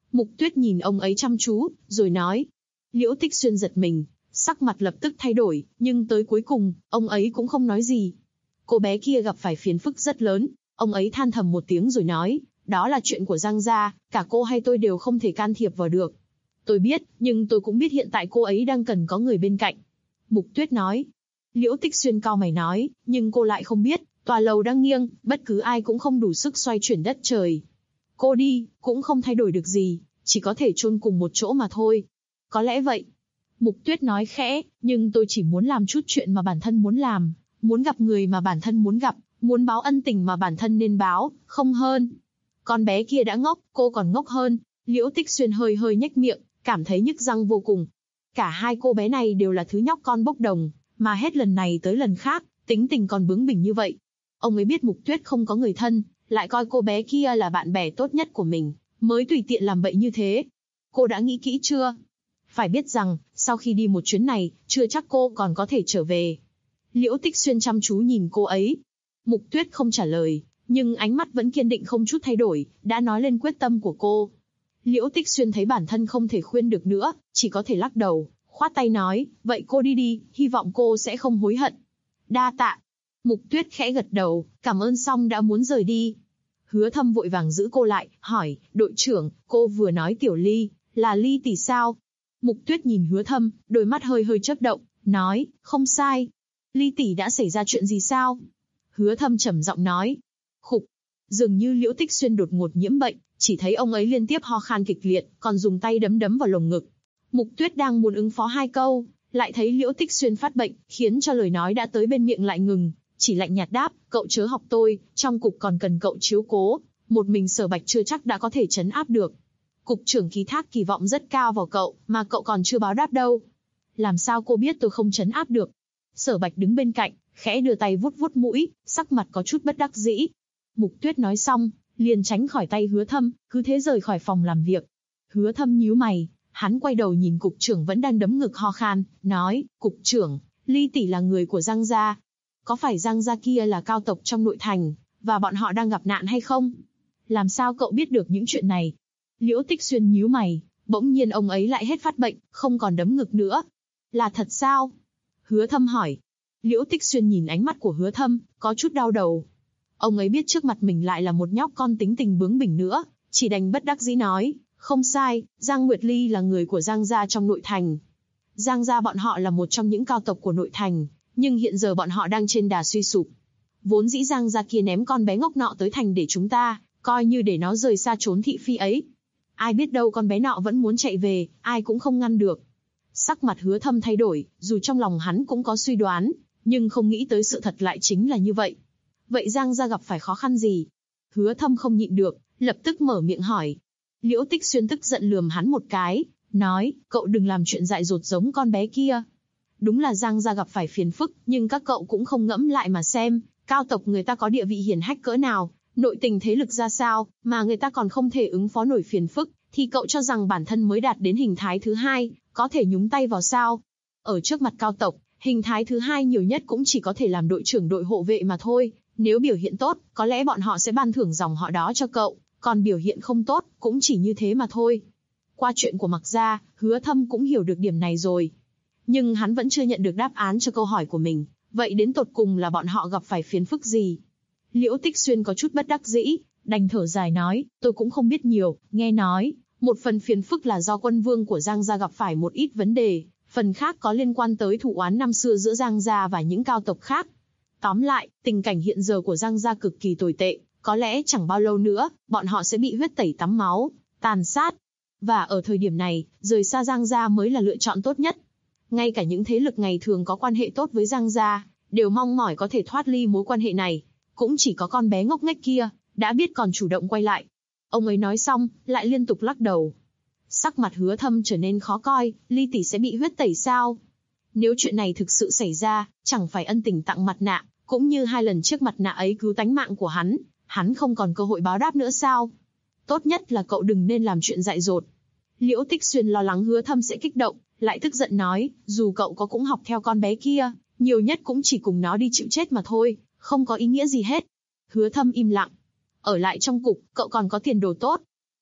Mục Tuyết nhìn ông ấy chăm chú, rồi nói. Liễu Tích Xuyên giật mình, sắc mặt lập tức thay đổi, nhưng tới cuối cùng, ông ấy cũng không nói gì. Cô bé kia gặp phải phiền phức rất lớn, ông ấy than thầm một tiếng rồi nói, đó là chuyện của Giang gia, cả cô hay tôi đều không thể can thiệp vào được. Tôi biết, nhưng tôi cũng biết hiện tại cô ấy đang cần có người bên cạnh. Mục Tuyết nói. Liễu Tích Xuyên cau mày nói, nhưng cô lại không biết, tòa lầu đang nghiêng, bất cứ ai cũng không đủ sức xoay chuyển đất trời. Cô đi, cũng không thay đổi được gì, chỉ có thể chôn cùng một chỗ mà thôi. Có lẽ vậy. Mục Tuyết nói khẽ, nhưng tôi chỉ muốn làm chút chuyện mà bản thân muốn làm, muốn gặp người mà bản thân muốn gặp, muốn báo ân tình mà bản thân nên báo, không hơn. Con bé kia đã ngốc, cô còn ngốc hơn. Liễu Tích Xuyên hơi hơi nhếch miệng, cảm thấy nhức răng vô cùng. Cả hai cô bé này đều là thứ nhóc con bốc đồng, mà hết lần này tới lần khác, tính tình còn bướng bỉnh như vậy. Ông ấy biết Mục Tuyết không có người thân, lại coi cô bé kia là bạn bè tốt nhất của mình, mới tùy tiện làm bậy như thế. Cô đã nghĩ kỹ chưa? Phải biết rằng, sau khi đi một chuyến này, chưa chắc cô còn có thể trở về. Liễu Tích Xuyên chăm chú nhìn cô ấy. Mục Tuyết không trả lời, nhưng ánh mắt vẫn kiên định không chút thay đổi, đã nói lên quyết tâm của cô. Liễu Tích Xuyên thấy bản thân không thể khuyên được nữa, chỉ có thể lắc đầu, khoát tay nói, vậy cô đi đi, hy vọng cô sẽ không hối hận. Đa tạ. Mục Tuyết khẽ gật đầu, cảm ơn xong đã muốn rời đi. Hứa Thâm vội vàng giữ cô lại, hỏi, đội trưởng, cô vừa nói Tiểu Ly, là Ly tỷ sao? Mục Tuyết nhìn Hứa Thâm, đôi mắt hơi hơi chớp động, nói, không sai. Ly tỷ đã xảy ra chuyện gì sao? Hứa Thâm trầm giọng nói. Khục. Dường như Liễu Tích Xuyên đột ngột nhiễm bệnh, chỉ thấy ông ấy liên tiếp ho khan kịch liệt, còn dùng tay đấm đấm vào lồng ngực. Mục Tuyết đang muốn ứng phó hai câu, lại thấy Liễu Tích Xuyên phát bệnh, khiến cho lời nói đã tới bên miệng lại ngừng, chỉ lạnh nhạt đáp, cậu chớ học tôi, trong cục còn cần cậu chiếu cố, một mình Sở Bạch chưa chắc đã có thể trấn áp được. Cục trưởng ký thác kỳ vọng rất cao vào cậu, mà cậu còn chưa báo đáp đâu. Làm sao cô biết tôi không trấn áp được? Sở Bạch đứng bên cạnh, khẽ đưa tay vuốt vuốt mũi, sắc mặt có chút bất đắc dĩ. Mục Tuyết nói xong, liền tránh khỏi tay Hứa Thâm, cứ thế rời khỏi phòng làm việc. Hứa Thâm nhíu mày, hắn quay đầu nhìn cục trưởng vẫn đang đấm ngực ho khan, nói, cục trưởng, Ly tỷ là người của Giang gia. Có phải Giang gia kia là cao tộc trong nội thành, và bọn họ đang gặp nạn hay không? Làm sao cậu biết được những chuyện này? Liễu Tích Xuyên nhíu mày, bỗng nhiên ông ấy lại hết phát bệnh, không còn đấm ngực nữa. Là thật sao? Hứa Thâm hỏi. Liễu Tích Xuyên nhìn ánh mắt của Hứa Thâm, có chút đau đầu. Ông ấy biết trước mặt mình lại là một nhóc con tính tình bướng bỉnh nữa, chỉ đành bất đắc dĩ nói, không sai, Giang Nguyệt Ly là người của Giang gia trong nội thành. Giang gia bọn họ là một trong những cao tộc của nội thành, nhưng hiện giờ bọn họ đang trên đà suy sụp. Vốn dĩ Giang gia kia ném con bé ngốc nọ tới thành để chúng ta, coi như để nó rời xa trốn thị phi ấy. Ai biết đâu con bé nọ vẫn muốn chạy về, ai cũng không ngăn được. Sắc mặt Hứa Thâm thay đổi, dù trong lòng hắn cũng có suy đoán, nhưng không nghĩ tới sự thật lại chính là như vậy. Vậy Giang gia gặp phải khó khăn gì? Hứa Thâm không nhịn được, lập tức mở miệng hỏi. Liễu Tích Xuyên tức giận lườm hắn một cái, nói, cậu đừng làm chuyện dại dột giống con bé kia. Đúng là Giang gia gặp phải phiền phức, nhưng các cậu cũng không ngẫm lại mà xem, cao tộc người ta có địa vị hiển hách cỡ nào, nội tình thế lực ra sao, mà người ta còn không thể ứng phó nổi phiền phức, thì cậu cho rằng bản thân mới đạt đến hình thái thứ hai, có thể nhúng tay vào sao? Ở trước mặt cao tộc, hình thái thứ hai nhiều nhất cũng chỉ có thể làm đội trưởng đội hộ vệ mà thôi, nếu biểu hiện tốt, có lẽ bọn họ sẽ ban thưởng dòng họ đó cho cậu, còn biểu hiện không tốt, cũng chỉ như thế mà thôi. Qua chuyện của Mạc gia, Hứa Thâm cũng hiểu được điểm này rồi. Nhưng hắn vẫn chưa nhận được đáp án cho câu hỏi của mình, vậy đến tột cùng là bọn họ gặp phải phiền phức gì? Liễu Tích Xuyên có chút bất đắc dĩ, đành thở dài nói, tôi cũng không biết nhiều, nghe nói, một phần phiền phức là do quân vương của Giang gia gặp phải một ít vấn đề, phần khác có liên quan tới thù oán năm xưa giữa Giang gia và những cao tộc khác. Tóm lại, tình cảnh hiện giờ của Giang gia cực kỳ tồi tệ, có lẽ chẳng bao lâu nữa, bọn họ sẽ bị huyết tẩy tắm máu, tàn sát. Và ở thời điểm này, rời xa Giang gia mới là lựa chọn tốt nhất. Ngay cả những thế lực ngày thường có quan hệ tốt với Giang gia, đều mong mỏi có thể thoát ly mối quan hệ này. Cũng chỉ có con bé ngốc nghếch kia, đã biết còn chủ động quay lại. Ông ấy nói xong, lại liên tục lắc đầu. Sắc mặt Hứa Thâm trở nên khó coi, Ly tỷ sẽ bị huyết tẩy sao? Nếu chuyện này thực sự xảy ra, chẳng phải ân tình tặng mặt nạ, cũng như 2 lần chiếc mặt nạ ấy cứu tánh mạng của hắn không còn cơ hội báo đáp nữa sao? Tốt nhất là cậu đừng nên làm chuyện dại dột. Liễu Tích Xuyên lo lắng Hứa Thâm sẽ kích động, lại tức giận nói, dù cậu có cũng học theo con bé kia, nhiều nhất cũng chỉ cùng nó đi chịu chết mà thôi, không có ý nghĩa gì hết. Hứa Thâm im lặng. Ở lại trong cục, cậu còn có tiền đồ tốt.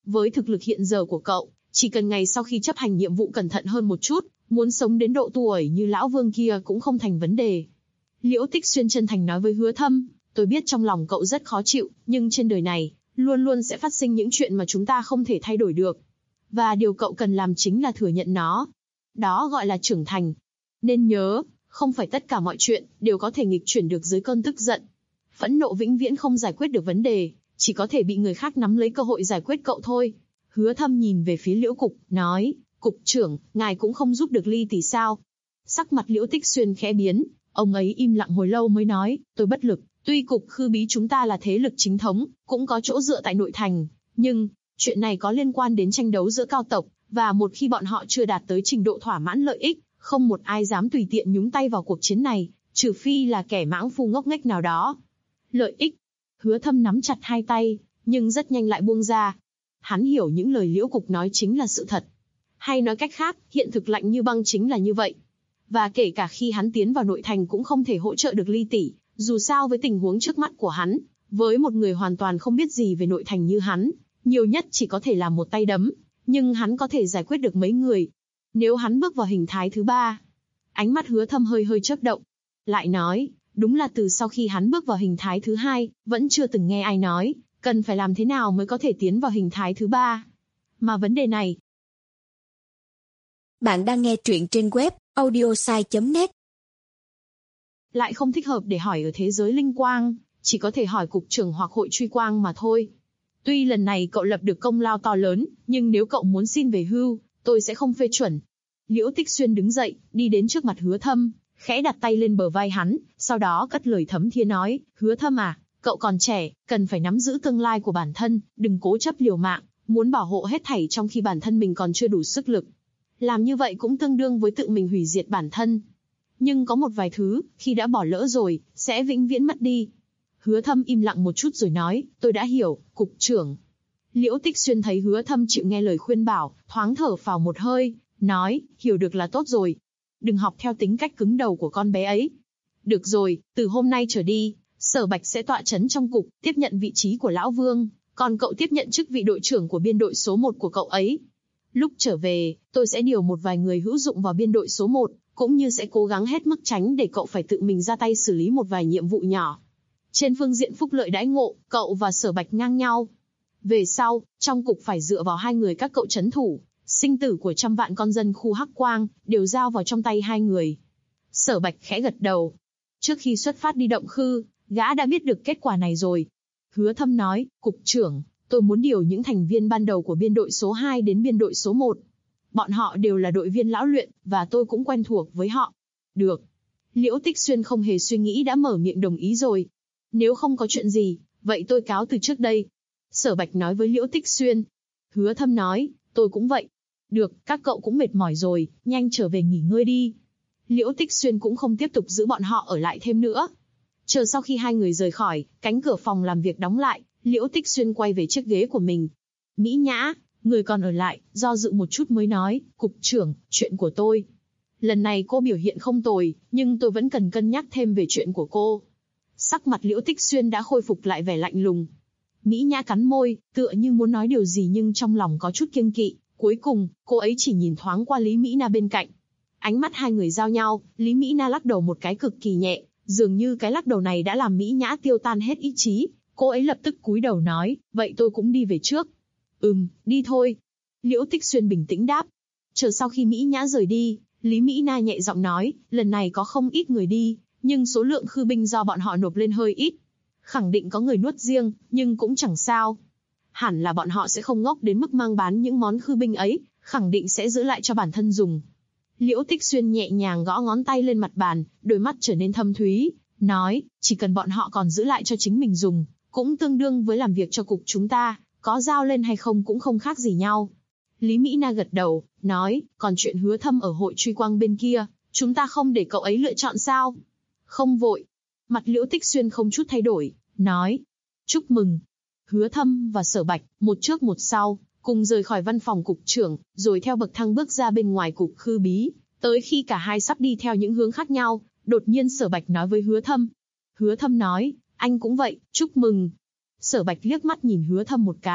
Với thực lực hiện giờ của cậu, chỉ cần ngày sau khi chấp hành nhiệm vụ cẩn thận hơn một chút, muốn sống đến độ tuổi như lão Vương kia cũng không thành vấn đề. Liễu Tích Xuyên chân thành nói với Hứa Thâm, tôi biết trong lòng cậu rất khó chịu, nhưng trên đời này, luôn luôn sẽ phát sinh những chuyện mà chúng ta không thể thay đổi được. Và điều cậu cần làm chính là thừa nhận nó. Đó gọi là trưởng thành. Nên nhớ, không phải tất cả mọi chuyện đều có thể nghịch chuyển được dưới cơn tức giận. Phẫn nộ vĩnh viễn không giải quyết được vấn đề, chỉ có thể bị người khác nắm lấy cơ hội giải quyết cậu thôi. Hứa Thâm nhìn về phía Liễu Cục, nói, Cục trưởng, ngài cũng không giúp được Ly tỷ sao? Sắc mặt Liễu Tích Xuyên khẽ biến, ông ấy im lặng hồi lâu mới nói, tôi bất lực. Tuy Cục Khư Bí chúng ta là thế lực chính thống, cũng có chỗ dựa tại nội thành, nhưng chuyện này có liên quan đến tranh đấu giữa cao tộc, và một khi bọn họ chưa đạt tới trình độ thỏa mãn lợi ích, không một ai dám tùy tiện nhúng tay vào cuộc chiến này, trừ phi là kẻ mãng phu ngốc nghếch nào đó. Lợi ích. Hứa Thâm nắm chặt hai tay, nhưng rất nhanh lại buông ra. Hắn hiểu những lời Liễu Cục nói chính là sự thật. Hay nói cách khác, hiện thực lạnh như băng chính là như vậy. Và kể cả khi hắn tiến vào nội thành cũng không thể hỗ trợ được Ly tỷ, dù sao với tình huống trước mắt của hắn, với một người hoàn toàn không biết gì về nội thành như hắn, nhiều nhất chỉ có thể làm một tay đấm, nhưng hắn có thể giải quyết được mấy người. Nếu hắn bước vào hình thái thứ ba, ánh mắt Hứa Thâm hơi hơi chớp động. Lại nói, đúng là từ sau khi hắn bước vào hình thái thứ hai, vẫn chưa từng nghe ai nói, cần phải làm thế nào mới có thể tiến vào hình thái thứ ba. Mà vấn đề này... Bạn đang nghe truyện trên web audiosai.net. Lại không thích hợp để hỏi ở thế giới linh quang, chỉ có thể hỏi cục trưởng hoặc hội truy quang mà thôi. Tuy lần này cậu lập được công lao to lớn, nhưng nếu cậu muốn xin về hưu, tôi sẽ không phê chuẩn. Liễu Tích Xuyên đứng dậy, đi đến trước mặt Hứa Thâm, khẽ đặt tay lên bờ vai hắn, sau đó cất lời thấm thía nói, Hứa Thâm à, cậu còn trẻ, cần phải nắm giữ tương lai của bản thân, đừng cố chấp liều mạng, muốn bảo hộ hết thảy trong khi bản thân mình còn chưa đủ sức lực. Làm như vậy cũng tương đương với tự mình hủy diệt bản thân. Nhưng có một vài thứ, khi đã bỏ lỡ rồi, sẽ vĩnh viễn mất đi. Hứa Thâm im lặng một chút rồi nói, tôi đã hiểu, cục trưởng. Liễu Tích Xuyên thấy Hứa Thâm chịu nghe lời khuyên bảo, thoáng thở phào một hơi, nói, hiểu được là tốt rồi. Đừng học theo tính cách cứng đầu của con bé ấy. Được rồi, từ hôm nay trở đi, Sở Bạch sẽ tọa chấn trong cục, tiếp nhận vị trí của Lão Vương, còn cậu tiếp nhận chức vị đội trưởng của biên đội số 1 của cậu ấy. Lúc trở về, tôi sẽ điều một vài người hữu dụng vào biên đội số 1, cũng như sẽ cố gắng hết mức tránh để cậu phải tự mình ra tay xử lý một vài nhiệm vụ nhỏ. Trên phương diện phúc lợi đãi ngộ, cậu và Sở Bạch ngang nhau. Về sau, trong cục phải dựa vào hai người các cậu trấn thủ, sinh tử của trăm vạn con dân khu Hắc Quang, đều giao vào trong tay hai người. Sở Bạch khẽ gật đầu. Trước khi xuất phát đi Động Khư, gã đã biết được kết quả này rồi. Hứa Thâm nói, cục trưởng, tôi muốn điều những thành viên ban đầu của biên đội số 2 đến biên đội số 1. Bọn họ đều là đội viên lão luyện, và tôi cũng quen thuộc với họ. Được. Liễu Tích Xuyên không hề suy nghĩ đã mở miệng đồng ý rồi. Nếu không có chuyện gì, vậy tôi cáo từ trước đây. Sở Bạch nói với Liễu Tích Xuyên. Hứa Thâm nói, tôi cũng vậy. Được, các cậu cũng mệt mỏi rồi, nhanh trở về nghỉ ngơi đi. Liễu Tích Xuyên cũng không tiếp tục giữ bọn họ ở lại thêm nữa. Chờ sau khi hai người rời khỏi, cánh cửa phòng làm việc đóng lại, Liễu Tích Xuyên quay về chiếc ghế của mình. Mỹ Nhã, người còn ở lại, do dự một chút mới nói, cục trưởng, chuyện của tôi. Lần này cô biểu hiện không tồi, nhưng tôi vẫn cần cân nhắc thêm về chuyện của cô. Sắc mặt Liễu Tích Xuyên đã khôi phục lại vẻ lạnh lùng. Mỹ Nhã cắn môi, tựa như muốn nói điều gì nhưng trong lòng có chút kiêng kỵ. Cuối cùng, cô ấy chỉ nhìn thoáng qua Lý Mỹ Na bên cạnh. Ánh mắt hai người giao nhau, Lý Mỹ Na lắc đầu một cái cực kỳ nhẹ, dường như cái lắc đầu này đã làm Mỹ Nhã tiêu tan hết ý chí. Cô ấy lập tức cúi đầu nói, vậy tôi cũng đi về trước. Đi thôi. Liễu Tích Xuyên bình tĩnh đáp. Chờ sau khi Mỹ Nhã rời đi, Lý Mỹ Na nhẹ giọng nói, lần này có không ít người đi, nhưng số lượng khư binh do bọn họ nộp lên hơi ít. Khẳng định có người nuốt riêng, nhưng cũng chẳng sao. Hẳn là bọn họ sẽ không ngốc đến mức mang bán những món khư binh ấy, khẳng định sẽ giữ lại cho bản thân dùng. Liễu Tích Xuyên nhẹ nhàng gõ ngón tay lên mặt bàn, đôi mắt trở nên thâm thúy, nói, chỉ cần bọn họ còn giữ lại cho chính mình dùng, cũng tương đương với làm việc cho cục chúng ta, có giao lên hay không cũng không khác gì nhau. Lý Mỹ Na gật đầu, nói, còn chuyện Hứa Thâm ở hội truy quang bên kia, chúng ta không để cậu ấy lựa chọn sao? Không vội. Mặt Liễu Tích Xuyên không chút thay đổi, nói, chúc mừng. Hứa Thâm và Sở Bạch, một trước một sau, cùng rời khỏi văn phòng cục trưởng, rồi theo bậc thang bước ra bên ngoài cục Khư Bí. Tới khi cả hai sắp đi theo những hướng khác nhau, đột nhiên Sở Bạch nói với Hứa Thâm. Hứa Thâm nói, anh cũng vậy, chúc mừng. Sở Bạch liếc mắt nhìn Hứa Thâm một cái,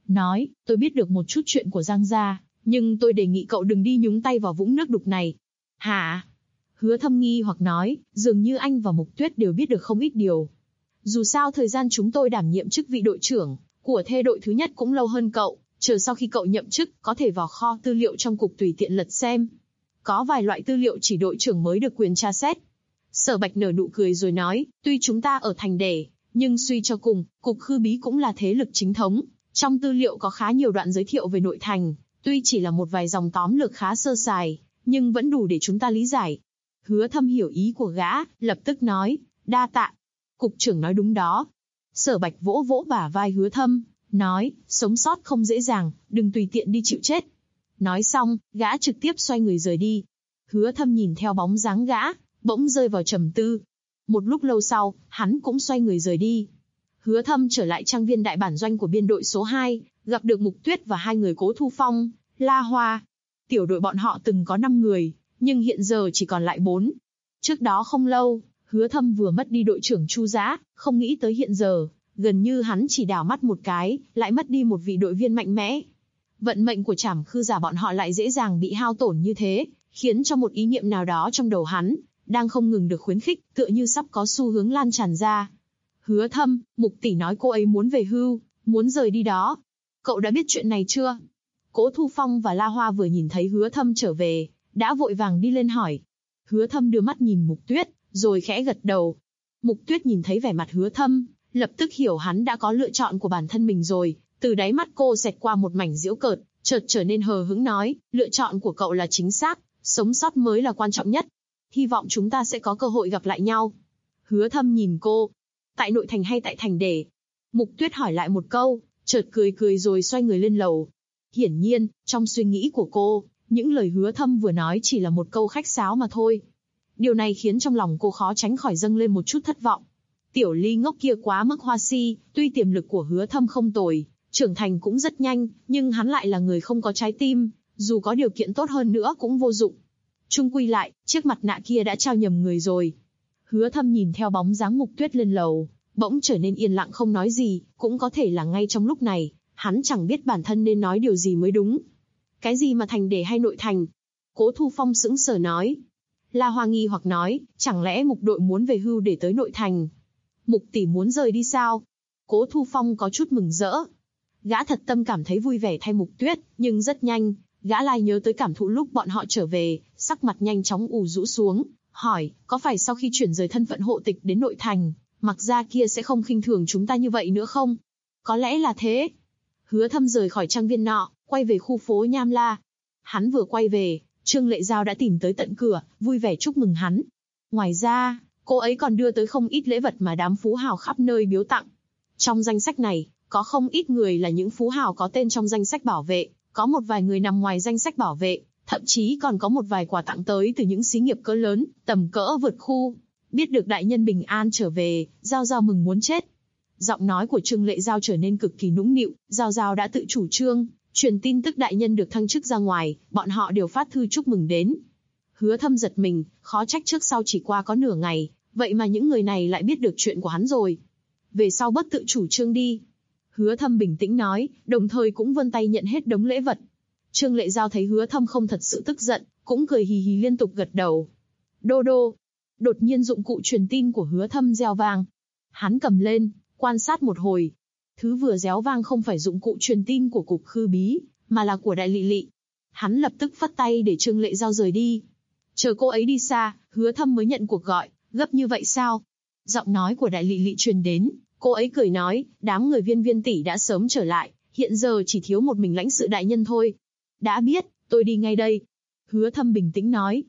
nói, tôi biết được một chút chuyện của Giang gia, nhưng tôi đề nghị cậu đừng đi nhúng tay vào vũng nước đục này. Hả? Hứa Thâm nghi hoặc nói, dường như anh và Mục Tuyết đều biết được không ít điều. Dù sao thời gian chúng tôi đảm nhiệm chức vị đội trưởng của thê đội thứ nhất cũng lâu hơn cậu, chờ sau khi cậu nhậm chức có thể vào kho tư liệu trong cục tùy tiện lật xem. Có vài loại tư liệu chỉ đội trưởng mới được quyền tra xét. Sở Bạch nở nụ cười rồi nói, tuy chúng ta ở thành Đề, nhưng suy cho cùng, cục Khư Bí cũng là thế lực chính thống. Trong tư liệu có khá nhiều đoạn giới thiệu về nội thành, tuy chỉ là một vài dòng tóm lược khá sơ sài, nhưng vẫn đủ để chúng ta lý giải. Hứa Thâm hiểu ý của gã, lập tức nói, đa tạ. Cục trưởng nói đúng đó. Sở Bạch vỗ vỗ bả vai Hứa Thâm, nói, sống sót không dễ dàng, đừng tùy tiện đi chịu chết. Nói xong, gã trực tiếp xoay người rời đi. Hứa Thâm nhìn theo bóng dáng gã, bỗng rơi vào trầm tư. Một lúc lâu sau, hắn cũng xoay người rời đi. Hứa Thâm trở lại trang viên đại bản doanh của biên đội số 2, gặp được Mục Tuyết và hai người Cố Thu Phong, La Hoa. Tiểu đội bọn họ từng có 5 người, nhưng hiện giờ chỉ còn lại 4. Trước đó không lâu, Hứa Thâm vừa mất đi đội trưởng Chu Dã, không nghĩ tới hiện giờ, gần như hắn chỉ đảo mắt một cái, lại mất đi một vị đội viên mạnh mẽ. Vận mệnh của Trảm Khư giả bọn họ lại dễ dàng bị hao tổn như thế, khiến cho một ý niệm nào đó trong đầu hắn đang không ngừng được khuyến khích, tựa như sắp có xu hướng lan tràn ra. Hứa Thâm, Mục tỷ nói cô ấy muốn về hưu, muốn rời đi đó. Cậu đã biết chuyện này chưa? Cố Thu Phong và La Hoa vừa nhìn thấy Hứa Thâm trở về, đã vội vàng đi lên hỏi. Hứa Thâm đưa mắt nhìn Mục Tuyết, rồi khẽ gật đầu. Mục Tuyết nhìn thấy vẻ mặt Hứa Thâm, lập tức hiểu hắn đã có lựa chọn của bản thân mình rồi, từ đáy mắt cô xẹt qua một mảnh giễu cợt, chợt trở nên hờ hững nói, lựa chọn của cậu là chính xác, sống sót mới là quan trọng nhất. Hy vọng chúng ta sẽ có cơ hội gặp lại nhau. Hứa Thâm nhìn cô. Tại nội thành hay tại thành Đề? Mục Tuyết hỏi lại một câu, chợt cười cười rồi xoay người lên lầu. Hiển nhiên, trong suy nghĩ của cô, những lời Hứa Thâm vừa nói chỉ là một câu khách sáo mà thôi. Điều này khiến trong lòng cô khó tránh khỏi dâng lên một chút thất vọng. Tiểu Ly ngốc kia quá mức hoa si, tuy tiềm lực của Hứa Thâm không tồi, trưởng thành cũng rất nhanh, nhưng hắn lại là người không có trái tim, dù có điều kiện tốt hơn nữa cũng vô dụng. Chung quy lại, chiếc mặt nạ kia đã trao nhầm người rồi. Hứa Thâm nhìn theo bóng dáng Mục Tuyết lên lầu, bỗng trở nên yên lặng không nói gì, cũng có thể là ngay trong lúc này, hắn chẳng biết bản thân nên nói điều gì mới đúng. Cái gì mà thành Đề hay nội thành? Cố Thu Phong sững sờ nói. La Hoa nghi hoặc nói, chẳng lẽ Mục đội muốn về hưu để tới nội thành? Mục tỷ muốn rời đi sao? Cố Thu Phong có chút mừng rỡ. Gã thật tâm cảm thấy vui vẻ thay Mục Tuyết, nhưng rất nhanh, gã lại nhớ tới cảm thụ lúc bọn họ trở về, sắc mặt nhanh chóng ù rũ xuống, hỏi, có phải sau khi chuyển rời thân phận hộ tịch đến nội thành, Mặc Gia kia sẽ không khinh thường chúng ta như vậy nữa không? Có lẽ là thế. Hứa Thâm rời khỏi trang viên nọ, quay về khu phố Nham La. Hắn vừa quay về, Trương Lệ Giao đã tìm tới tận cửa, vui vẻ chúc mừng hắn. Ngoài ra, cô ấy còn đưa tới không ít lễ vật mà đám phú hào khắp nơi biếu tặng. Trong danh sách này, có không ít người là những phú hào có tên trong danh sách bảo vệ, có một vài người nằm ngoài danh sách bảo vệ, thậm chí còn có một vài quà tặng tới từ những xí nghiệp cỡ lớn, tầm cỡ vượt khu. Biết được đại nhân bình an trở về, Giao Giao mừng muốn chết. Giọng nói của Trương Lệ Giao trở nên cực kỳ nũng nịu, Giao Giao đã tự chủ trương, truyền tin tức đại nhân được thăng chức ra ngoài, bọn họ đều phát thư chúc mừng đến. Hứa Thâm giật mình, khó trách trước sau chỉ qua có nửa ngày, vậy mà những người này lại biết được chuyện của hắn rồi. Về sau bất tự chủ trương đi. Hứa Thâm bình tĩnh nói, đồng thời cũng vươn tay nhận hết đống lễ vật. Trương Lệ Giao thấy Hứa Thâm không thật sự tức giận, cũng cười hì hì liên tục gật đầu. Đô đô. Đột nhiên dụng cụ truyền tin của Hứa Thâm reo vang. Hắn cầm lên, quan sát một hồi. Thứ vừa réo vang không phải dụng cụ truyền tin của cục Khư Bí, mà là của Đại Lị Lị. Hắn lập tức phất tay để Trương Lệ Giao rời đi. Chờ cô ấy đi xa, Hứa Thâm mới nhận cuộc gọi, gấp như vậy sao? Giọng nói của Đại Lị Lị truyền đến, cô ấy cười nói, đám người Viên tỷ đã sớm trở lại, hiện giờ chỉ thiếu một mình lãnh sự đại nhân thôi. Đã biết, tôi đi ngay đây. Hứa Thâm bình tĩnh nói.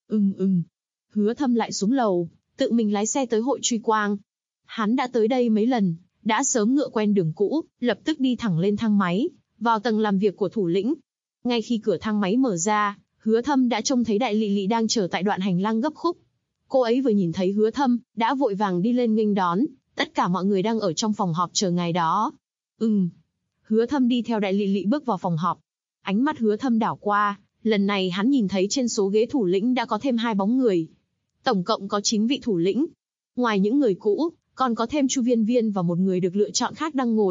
Hứa Thâm lại xuống lầu, tự mình lái xe tới hội truy quang. Hắn đã tới đây mấy lần, đã sớm ngựa quen đường cũ, lập tức đi thẳng lên thang máy, vào tầng làm việc của thủ lĩnh. Ngay khi cửa thang máy mở ra, Hứa Thâm đã trông thấy Đại Lị Lị đang chờ tại đoạn hành lang gấp khúc. Cô ấy vừa nhìn thấy Hứa Thâm, đã vội vàng đi lên nghênh đón, tất cả mọi người đang ở trong phòng họp chờ ngày đó. Hứa Thâm đi theo Đại Lị Lị bước vào phòng họp. Ánh mắt Hứa Thâm đảo qua, lần này hắn nhìn thấy trên số ghế thủ lĩnh đã có thêm 2 bóng người. Tổng cộng có 9 vị thủ lĩnh. Ngoài những người cũ, còn có thêm Chu Viên Viên và một người được lựa chọn khác đang ngồi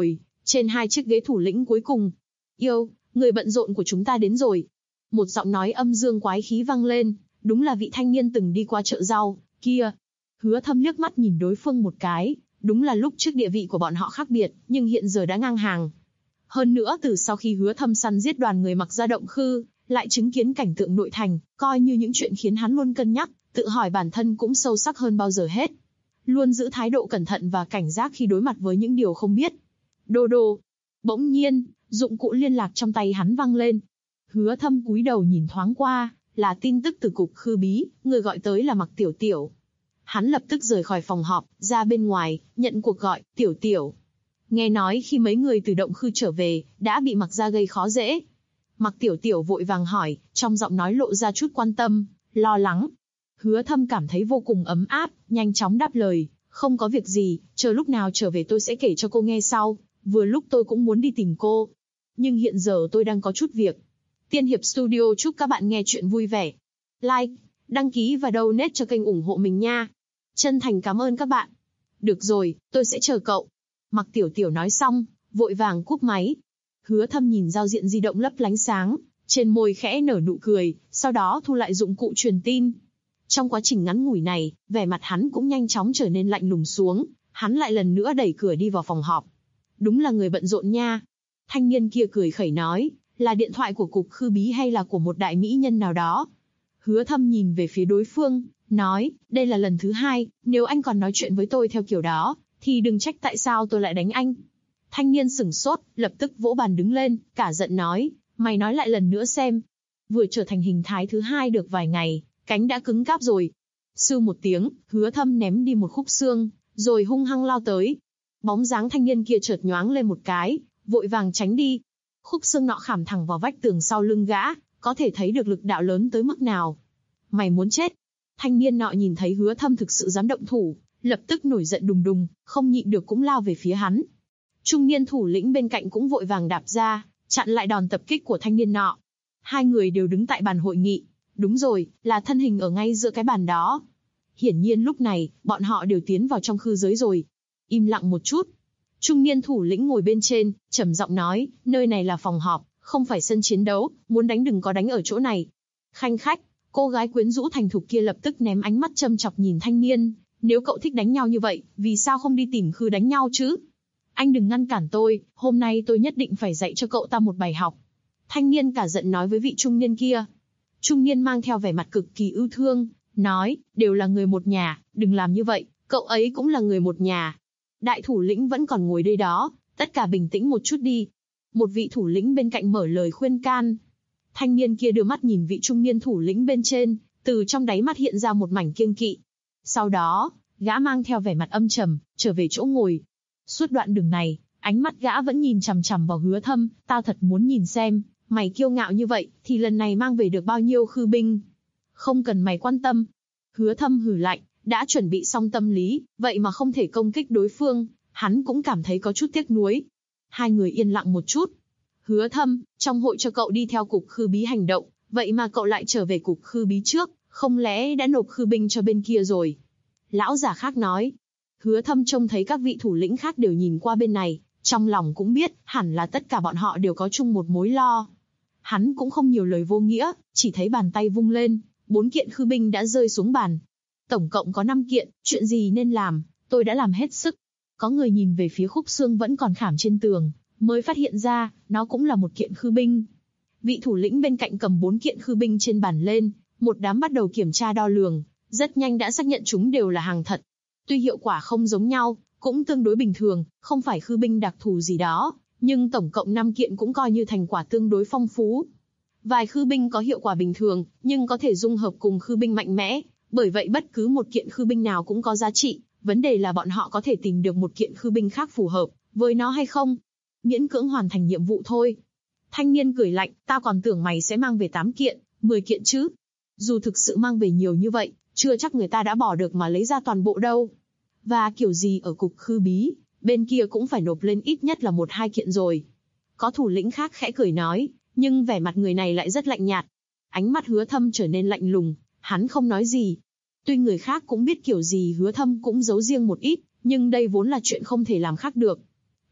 trên 2 chiếc ghế thủ lĩnh cuối cùng. Yêu, người bận rộn của chúng ta đến rồi. Một giọng nói âm dương quái khí vang lên, đúng là vị thanh niên từng đi qua chợ rau kia. Hứa Thâm liếc mắt nhìn đối phương một cái, đúng là lúc trước địa vị của bọn họ khác biệt, nhưng hiện giờ đã ngang hàng. Hơn nữa từ sau khi Hứa Thâm săn giết đoàn người mặc ra động khư, lại chứng kiến cảnh tượng nội thành, coi như những chuyện khiến hắn luôn cân nhắc, tự hỏi bản thân cũng sâu sắc hơn bao giờ hết. Luôn giữ thái độ cẩn thận và cảnh giác khi đối mặt với những điều không biết. Đô đô. Bỗng nhiên, dụng cụ liên lạc trong tay hắn vang lên. Hứa Thâm cúi đầu nhìn thoáng qua, là tin tức từ cục khư bí, người gọi tới là Mặc Tiểu Tiểu. Hắn lập tức rời khỏi phòng họp, ra bên ngoài, nhận cuộc gọi. Tiểu Tiểu. Nghe nói khi mấy người từ động khư trở về, đã bị Mặc gia gây khó dễ. Mặc Tiểu Tiểu vội vàng hỏi, trong giọng nói lộ ra chút quan tâm, lo lắng. Hứa Thâm cảm thấy vô cùng ấm áp, nhanh chóng đáp lời, không có việc gì, chờ lúc nào trở về tôi sẽ kể cho cô nghe sau, vừa lúc tôi cũng muốn đi tìm cô. Nhưng hiện giờ tôi đang có chút việc. Tiên Hiệp Studio chúc các bạn nghe chuyện vui vẻ. Like, đăng ký và donate cho kênh ủng hộ mình nha. Chân thành cảm ơn các bạn. Được rồi, tôi sẽ chờ cậu. Mặc Tiểu Tiểu nói xong, vội vàng cúp máy. Hứa Thâm nhìn giao diện di động lấp lánh sáng, trên môi khẽ nở nụ cười, sau đó thu lại dụng cụ truyền tin. Trong quá trình ngắn ngủi này, vẻ mặt hắn cũng nhanh chóng trở nên lạnh lùng xuống, hắn lại lần nữa đẩy cửa đi vào phòng họp. Đúng là người bận rộn nha. Thanh niên kia cười khẩy nói, là điện thoại của cục khư bí hay là của một đại mỹ nhân nào đó? Hứa Thâm nhìn về phía đối phương, nói, đây là lần thứ 2, nếu anh còn nói chuyện với tôi theo kiểu đó, thì đừng trách tại sao tôi lại đánh anh. Thanh niên sửng sốt, lập tức vỗ bàn đứng lên, cả giận nói, mày nói lại lần nữa xem. Vừa trở thành hình thái thứ 2 được vài ngày, cánh đã cứng cáp rồi. Sưu một tiếng, Hứa Thâm ném đi một khúc xương, rồi hung hăng lao tới. Bóng dáng thanh niên kia chợt nhoáng lên một cái, vội vàng tránh đi. Khúc xương nọ khảm thẳng vào vách tường sau lưng gã, có thể thấy được lực đạo lớn tới mức nào. Mày muốn chết? Thanh niên nọ nhìn thấy Hứa Thâm thực sự dám động thủ, lập tức nổi giận đùng đùng, không nhịn được cũng lao về phía hắn. Trung niên thủ lĩnh bên cạnh cũng vội vàng đạp ra, chặn lại đòn tập kích của thanh niên nọ. Hai người đều đứng tại bàn hội nghị. Đúng rồi, là thân hình ở ngay giữa cái bàn đó. Hiển nhiên lúc này, bọn họ đều tiến vào trong khư giới rồi. Im lặng một chút. Trung niên thủ lĩnh ngồi bên trên, trầm giọng nói, nơi này là phòng họp, không phải sân chiến đấu, muốn đánh đừng có đánh ở chỗ này. Khanh khách, cô gái quyến rũ thành thục kia lập tức ném ánh mắt châm chọc nhìn thanh niên. Nếu cậu thích đánh nhau như vậy, vì sao không đi tìm khư đánh nhau chứ? Anh đừng ngăn cản tôi, hôm nay tôi nhất định phải dạy cho cậu ta một bài học. Thanh niên cả giận nói với vị trung niên kia. Trung niên mang theo vẻ mặt cực kỳ ưu thương, nói, đều là người một nhà, đừng làm như vậy, cậu ấy cũng là người một nhà. Đại thủ lĩnh vẫn còn ngồi đây đó, tất cả bình tĩnh một chút đi. Một vị thủ lĩnh bên cạnh mở lời khuyên can. Thanh niên kia đưa mắt nhìn vị trung niên thủ lĩnh bên trên, từ trong đáy mắt hiện ra một mảnh kiêng kỵ. Sau đó, gã mang theo vẻ mặt âm trầm, trở về chỗ ngồi. Suốt đoạn đường này, ánh mắt gã vẫn nhìn chằm chằm vào Hứa Thâm, tao thật muốn nhìn xem, mày kiêu ngạo như vậy, thì lần này mang về được bao nhiêu khư binh? Không cần mày quan tâm. Hứa Thâm hừ lạnh, đã chuẩn bị xong tâm lý, vậy mà không thể công kích đối phương, hắn cũng cảm thấy có chút tiếc nuối. Hai người yên lặng một chút. Hứa Thâm, trong hội cho cậu đi theo cục khư bí hành động, vậy mà cậu lại trở về cục khư bí trước, không lẽ đã nộp khư binh cho bên kia rồi? Lão giả khác nói. Hứa Thâm trông thấy các vị thủ lĩnh khác đều nhìn qua bên này, trong lòng cũng biết, hẳn là tất cả bọn họ đều có chung một mối lo. Hắn cũng không nhiều lời vô nghĩa, chỉ thấy bàn tay vung lên, 4 kiện khư binh đã rơi xuống bàn. Tổng cộng có 5 kiện, chuyện gì nên làm, tôi đã làm hết sức. Có người nhìn về phía khúc xương vẫn còn khảm trên tường, mới phát hiện ra, nó cũng là một kiện khư binh. Vị thủ lĩnh bên cạnh cầm 4 kiện khư binh trên bàn lên, một đám bắt đầu kiểm tra đo lường, rất nhanh đã xác nhận chúng đều là hàng thật. Tuy hiệu quả không giống nhau, cũng tương đối bình thường, không phải khư binh đặc thù gì đó, nhưng tổng cộng 5 kiện cũng coi như thành quả tương đối phong phú. Vài khư binh có hiệu quả bình thường, nhưng có thể dung hợp cùng khư binh mạnh mẽ, bởi vậy bất cứ một kiện khư binh nào cũng có giá trị, vấn đề là bọn họ có thể tìm được một kiện khư binh khác phù hợp với nó hay không. Miễn cưỡng hoàn thành nhiệm vụ thôi. Thanh niên cười lạnh, tao còn tưởng mày sẽ mang về 8 kiện, 10 kiện chứ. Dù thực sự mang về nhiều như vậy, chưa chắc người ta đã bỏ được mà lấy ra toàn bộ đâu. Và kiểu gì ở cục khư bí, bên kia cũng phải nộp lên ít nhất là 1-2 kiện rồi. Có thủ lĩnh khác khẽ cười nói, nhưng vẻ mặt người này lại rất lạnh nhạt. Ánh mắt Hứa Thâm trở nên lạnh lùng, hắn không nói gì. Tuy người khác cũng biết kiểu gì Hứa Thâm cũng giấu riêng một ít, nhưng đây vốn là chuyện không thể làm khác được.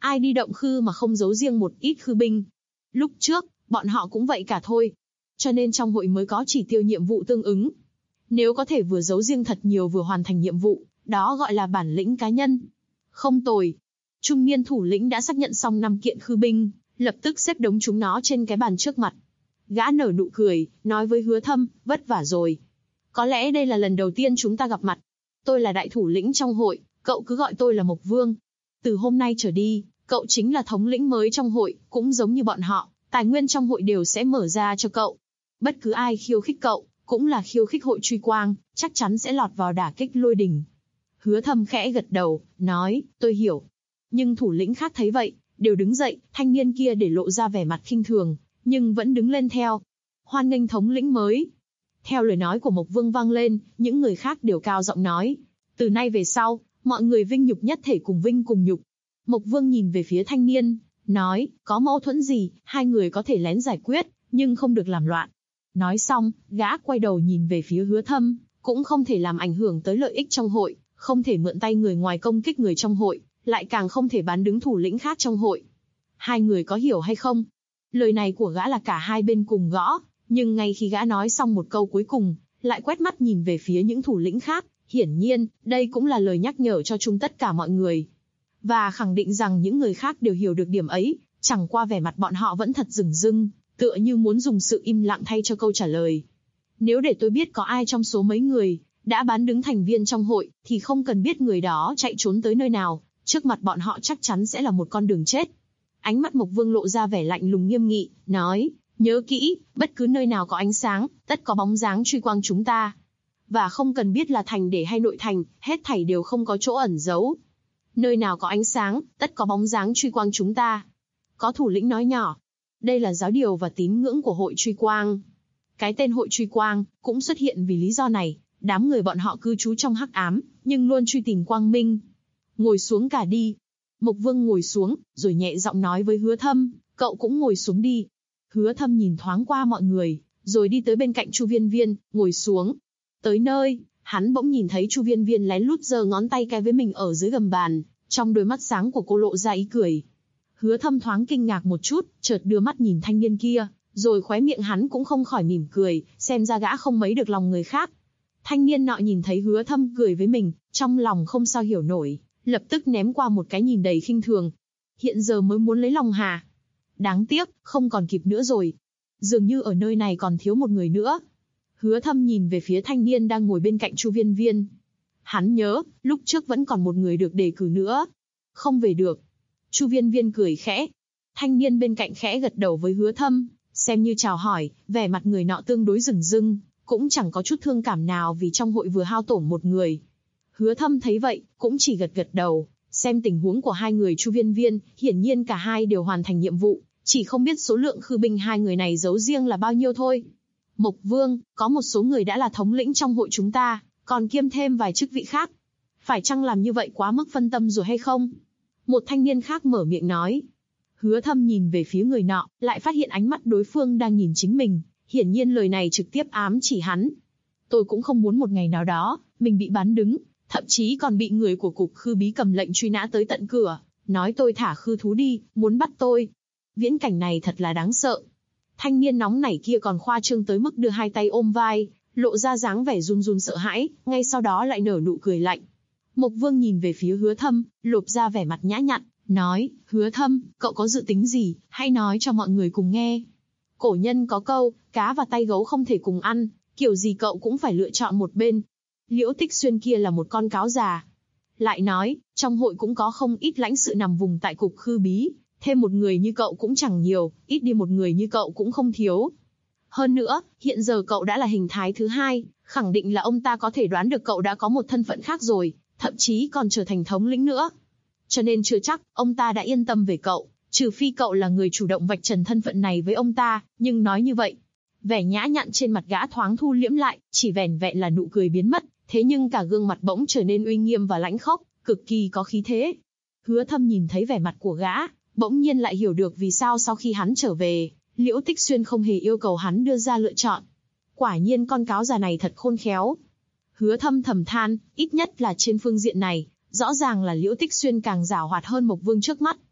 ai đi động khư mà không giấu riêng một ít khư binh. Lúc trước, bọn họ cũng vậy cả thôi. Cho nên trong hội mới có chỉ tiêu nhiệm vụ tương ứng. Nếu có thể vừa giấu riêng thật nhiều vừa hoàn thành nhiệm vụ, đó gọi là bản lĩnh cá nhân. Không tồi. Trung niên thủ lĩnh đã xác nhận xong 5 kiện khư binh, lập tức xếp đống chúng nó trên cái bàn trước mặt. Gã nở nụ cười, nói với Hứa Thâm, vất vả rồi. Có lẽ đây là lần đầu tiên chúng ta gặp mặt. Tôi là đại thủ lĩnh trong hội, cậu cứ gọi tôi là Mộc Vương. Từ hôm nay trở đi, cậu chính là thống lĩnh mới trong hội, cũng giống như bọn họ, tài nguyên trong hội đều sẽ mở ra cho cậu. Bất cứ ai khiêu khích cậu, cũng là khiêu khích hội truy quang, chắc chắn sẽ lọt vào đả kích lôi đình. Hứa Thâm khẽ gật đầu, nói, tôi hiểu. Nhưng thủ lĩnh khác thấy vậy, đều đứng dậy, thanh niên kia để lộ ra vẻ mặt khinh thường, nhưng vẫn đứng lên theo. Hoan nghênh thống lĩnh mới. Theo lời nói của Mộc Vương vang lên, những người khác đều cao giọng nói. Từ nay về sau, mọi người vinh nhục nhất thể cùng vinh cùng nhục. Mộc Vương nhìn về phía thanh niên, nói, có mâu thuẫn gì, hai người có thể lén giải quyết, nhưng không được làm loạn. Nói xong, gã quay đầu nhìn về phía Hứa Thâm, cũng không thể làm ảnh hưởng tới lợi ích trong hội, không thể mượn tay người ngoài công kích người trong hội, lại càng không thể bán đứng thủ lĩnh khác trong hội. Hai người có hiểu hay không? Lời này của gã là cả hai bên cùng gõ, nhưng ngay khi gã nói xong một câu cuối cùng, lại quét mắt nhìn về phía những thủ lĩnh khác, hiển nhiên, đây cũng là lời nhắc nhở cho chung tất cả mọi người. Và khẳng định rằng những người khác đều hiểu được điểm ấy, chẳng qua vẻ mặt bọn họ vẫn thật rừng rưng, tựa như muốn dùng sự im lặng thay cho câu trả lời. Nếu để tôi biết có ai trong số mấy người đã bán đứng thành viên trong hội, thì không cần biết người đó chạy trốn tới nơi nào, trước mặt bọn họ chắc chắn sẽ là một con đường chết. Ánh mắt Mộc Vương lộ ra vẻ lạnh lùng nghiêm nghị, nói, nhớ kỹ, bất cứ nơi nào có ánh sáng, tất có bóng dáng truy quang chúng ta. Và không cần biết là thành để hay nội thành, hết thảy đều không có chỗ ẩn giấu. Nơi nào có ánh sáng, tất có bóng dáng truy quang chúng ta. Có thủ lĩnh nói nhỏ, đây là giáo điều và tín ngưỡng của hội truy quang. Cái tên hội truy quang cũng xuất hiện vì lý do này, đám người bọn họ cư trú trong hắc ám, nhưng luôn truy tìm quang minh. Ngồi xuống cả đi. Mộc Vương ngồi xuống, rồi nhẹ giọng nói với Hứa Thâm, cậu cũng ngồi xuống đi. Hứa Thâm nhìn thoáng qua mọi người, rồi đi tới bên cạnh Chu Viên Viên, ngồi xuống. Tới nơi, hắn bỗng nhìn thấy Chu Viên Viên lén lút giơ ngón tay cái với mình ở dưới gầm bàn, trong đôi mắt sáng của cô lộ ra ý cười. Hứa Thâm thoáng kinh ngạc một chút, chợt đưa mắt nhìn thanh niên kia, rồi khóe miệng hắn cũng không khỏi mỉm cười, xem ra gã không mấy được lòng người khác. Thanh niên nọ nhìn thấy Hứa Thâm cười với mình, trong lòng không sao hiểu nổi, lập tức ném qua một cái nhìn đầy khinh thường. Hiện giờ mới muốn lấy lòng hả? Đáng tiếc, không còn kịp nữa rồi. Dường như ở nơi này còn thiếu một người nữa. Hứa Thâm nhìn về phía thanh niên đang ngồi bên cạnh Chu Viên Viên. Hắn nhớ, lúc trước vẫn còn một người được đề cử nữa. Không về được. Chu Viên Viên cười khẽ. Thanh niên bên cạnh khẽ gật đầu với Hứa Thâm, xem như chào hỏi, vẻ mặt người nọ tương đối rừng rưng, cũng chẳng có chút thương cảm nào vì trong hội vừa hao tổn một người. Hứa Thâm thấy vậy, cũng chỉ gật gật đầu, xem tình huống của hai người Chu Viên Viên, hiển nhiên cả hai đều hoàn thành nhiệm vụ, chỉ không biết số lượng khư binh hai người này giấu riêng là bao nhiêu thôi. Mộc Vương, có một số người đã là thống lĩnh trong hội chúng ta, còn kiêm thêm vài chức vị khác. Phải chăng làm như vậy quá mức phân tâm rồi hay không? Một thanh niên khác mở miệng nói. Hứa Thâm nhìn về phía người nọ, lại phát hiện ánh mắt đối phương đang nhìn chính mình, hiển nhiên lời này trực tiếp ám chỉ hắn. Tôi cũng không muốn một ngày nào đó, mình bị bán đứng, thậm chí còn bị người của cục khư bí cầm lệnh truy nã tới tận cửa, nói tôi thả khư thú đi, muốn bắt tôi. Viễn cảnh này thật là đáng sợ. Thanh niên nóng nảy kia còn khoa trương tới mức đưa hai tay ôm vai, lộ ra dáng vẻ run run sợ hãi, ngay sau đó lại nở nụ cười lạnh. Mộc Vương nhìn về phía Hứa Thâm, lột ra vẻ mặt nhã nhặn, nói, Hứa Thâm, cậu có dự tính gì, hãy nói cho mọi người cùng nghe. Cổ nhân có câu, cá và tay gấu không thể cùng ăn, kiểu gì cậu cũng phải lựa chọn một bên. Liễu Tích Xuyên kia là một con cáo già. Lại nói, trong hội cũng có không ít lãnh sự nằm vùng tại cục khư bí, thêm một người như cậu cũng chẳng nhiều, ít đi một người như cậu cũng không thiếu. Hơn nữa, hiện giờ cậu đã là hình thái thứ hai, khẳng định là ông ta có thể đoán được cậu đã có một thân phận khác rồi, thậm chí còn trở thành thống lĩnh nữa. Cho nên chưa chắc, ông ta đã yên tâm về cậu, trừ phi cậu là người chủ động vạch trần thân phận này với ông ta, nhưng nói như vậy. Vẻ nhã nhặn trên mặt gã thoáng thu liễm lại, chỉ vẻn vẹn là nụ cười biến mất, thế nhưng cả gương mặt bỗng trở nên uy nghiêm và lãnh khốc, cực kỳ có khí thế. Hứa Thâm nhìn thấy vẻ mặt của gã, bỗng nhiên lại hiểu được vì sao sau khi hắn trở về, Liễu Tích Xuyên không hề yêu cầu hắn đưa ra lựa chọn. Quả nhiên con cáo già này thật khôn khéo. Hứa Thâm thầm than, ít nhất là trên phương diện này, rõ ràng là Liễu Tích Xuyên càng giảo hoạt hơn Mộc Vương trước mắt.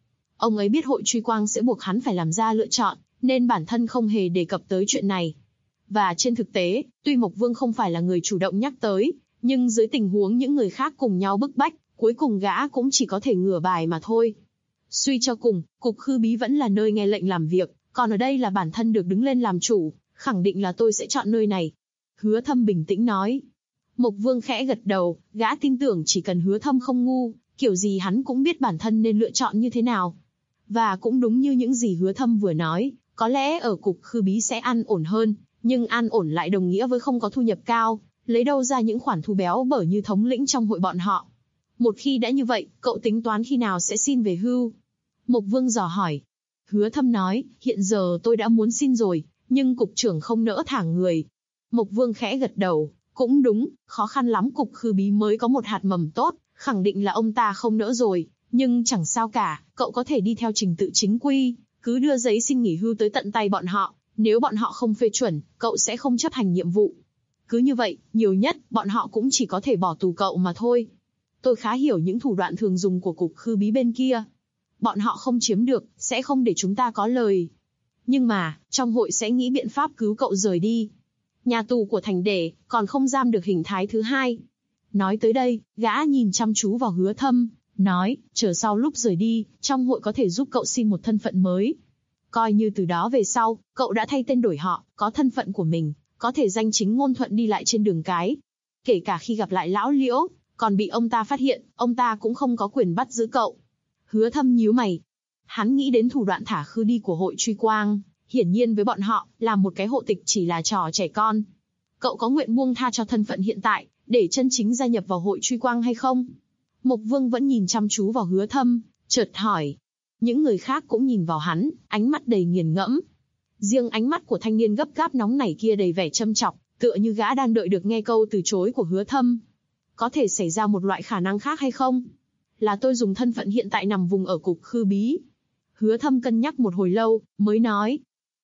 Ông ấy biết hội truy quang sẽ buộc hắn phải làm ra lựa chọn, nên bản thân không hề đề cập tới chuyện này. Và trên thực tế, tuy Mộc Vương không phải là người chủ động nhắc tới, nhưng dưới tình huống những người khác cùng nhau bức bách, cuối cùng gã cũng chỉ có thể ngửa bài mà thôi. Suy cho cùng, cục Khư Bí vẫn là nơi nghe lệnh làm việc, còn ở đây là bản thân được đứng lên làm chủ, khẳng định là tôi sẽ chọn nơi này. Hứa Thâm bình tĩnh nói. Mộc Vương khẽ gật đầu, gã tin tưởng chỉ cần Hứa Thâm không ngu, kiểu gì hắn cũng biết bản thân nên lựa chọn như thế nào. Và cũng đúng như những gì Hứa Thâm vừa nói, có lẽ ở cục Khư Bí sẽ an ổn hơn, nhưng an ổn lại đồng nghĩa với không có thu nhập cao, lấy đâu ra những khoản thu béo bở như thống lĩnh trong hội bọn họ. Một khi đã như vậy, cậu tính toán khi nào sẽ xin về hưu? Mộc Vương dò hỏi. Hứa Thâm nói, hiện giờ tôi đã muốn xin rồi, nhưng cục trưởng không nỡ thả người. Mộc Vương khẽ gật đầu, cũng đúng, khó khăn lắm cục Khư Bí mới có một hạt mầm tốt, khẳng định là ông ta không nỡ rồi, nhưng chẳng sao cả, cậu có thể đi theo trình tự chính quy, cứ đưa giấy xin nghỉ hưu tới tận tay bọn họ, nếu bọn họ không phê chuẩn, cậu sẽ không chấp hành nhiệm vụ. Cứ như vậy, nhiều nhất, bọn họ cũng chỉ có thể bỏ tù cậu mà thôi. Tôi khá hiểu những thủ đoạn thường dùng của cục Khư Bí bên kia. Bọn họ không chiếm được, sẽ không để chúng ta có lời. Nhưng mà, trong hội sẽ nghĩ biện pháp cứu cậu rời đi. Nhà tù của Thành Để, còn không giam được hình thái thứ hai. Nói tới đây, gã nhìn chăm chú vào Hứa Thâm, nói, chờ sau lúc rời đi, trong hội có thể giúp cậu xin một thân phận mới. Coi như từ đó về sau, cậu đã thay tên đổi họ, có thân phận của mình, có thể danh chính ngôn thuận đi lại trên đường cái. Kể cả khi gặp lại lão Liễu, còn bị ông ta phát hiện, ông ta cũng không có quyền bắt giữ cậu. Hứa Thâm nhíu mày. Hắn nghĩ đến thủ đoạn thả khư đi của hội truy quang, hiển nhiên với bọn họ, làm một cái hộ tịch chỉ là trò trẻ con. Cậu có nguyện buông tha cho thân phận hiện tại, để chân chính gia nhập vào hội truy quang hay không? Mộc Vương vẫn nhìn chăm chú vào Hứa Thâm, chợt hỏi. Những người khác cũng nhìn vào hắn, ánh mắt đầy nghiền ngẫm. Riêng ánh mắt của thanh niên gấp gáp nóng nảy kia đầy vẻ châm chọc, tựa như gã đang đợi được nghe câu từ chối của Hứa Thâm. Có thể xảy ra một loại khả năng khác hay không? Là tôi dùng thân phận hiện tại nằm vùng ở cục Khư Bí. Hứa Thâm cân nhắc một hồi lâu, mới nói.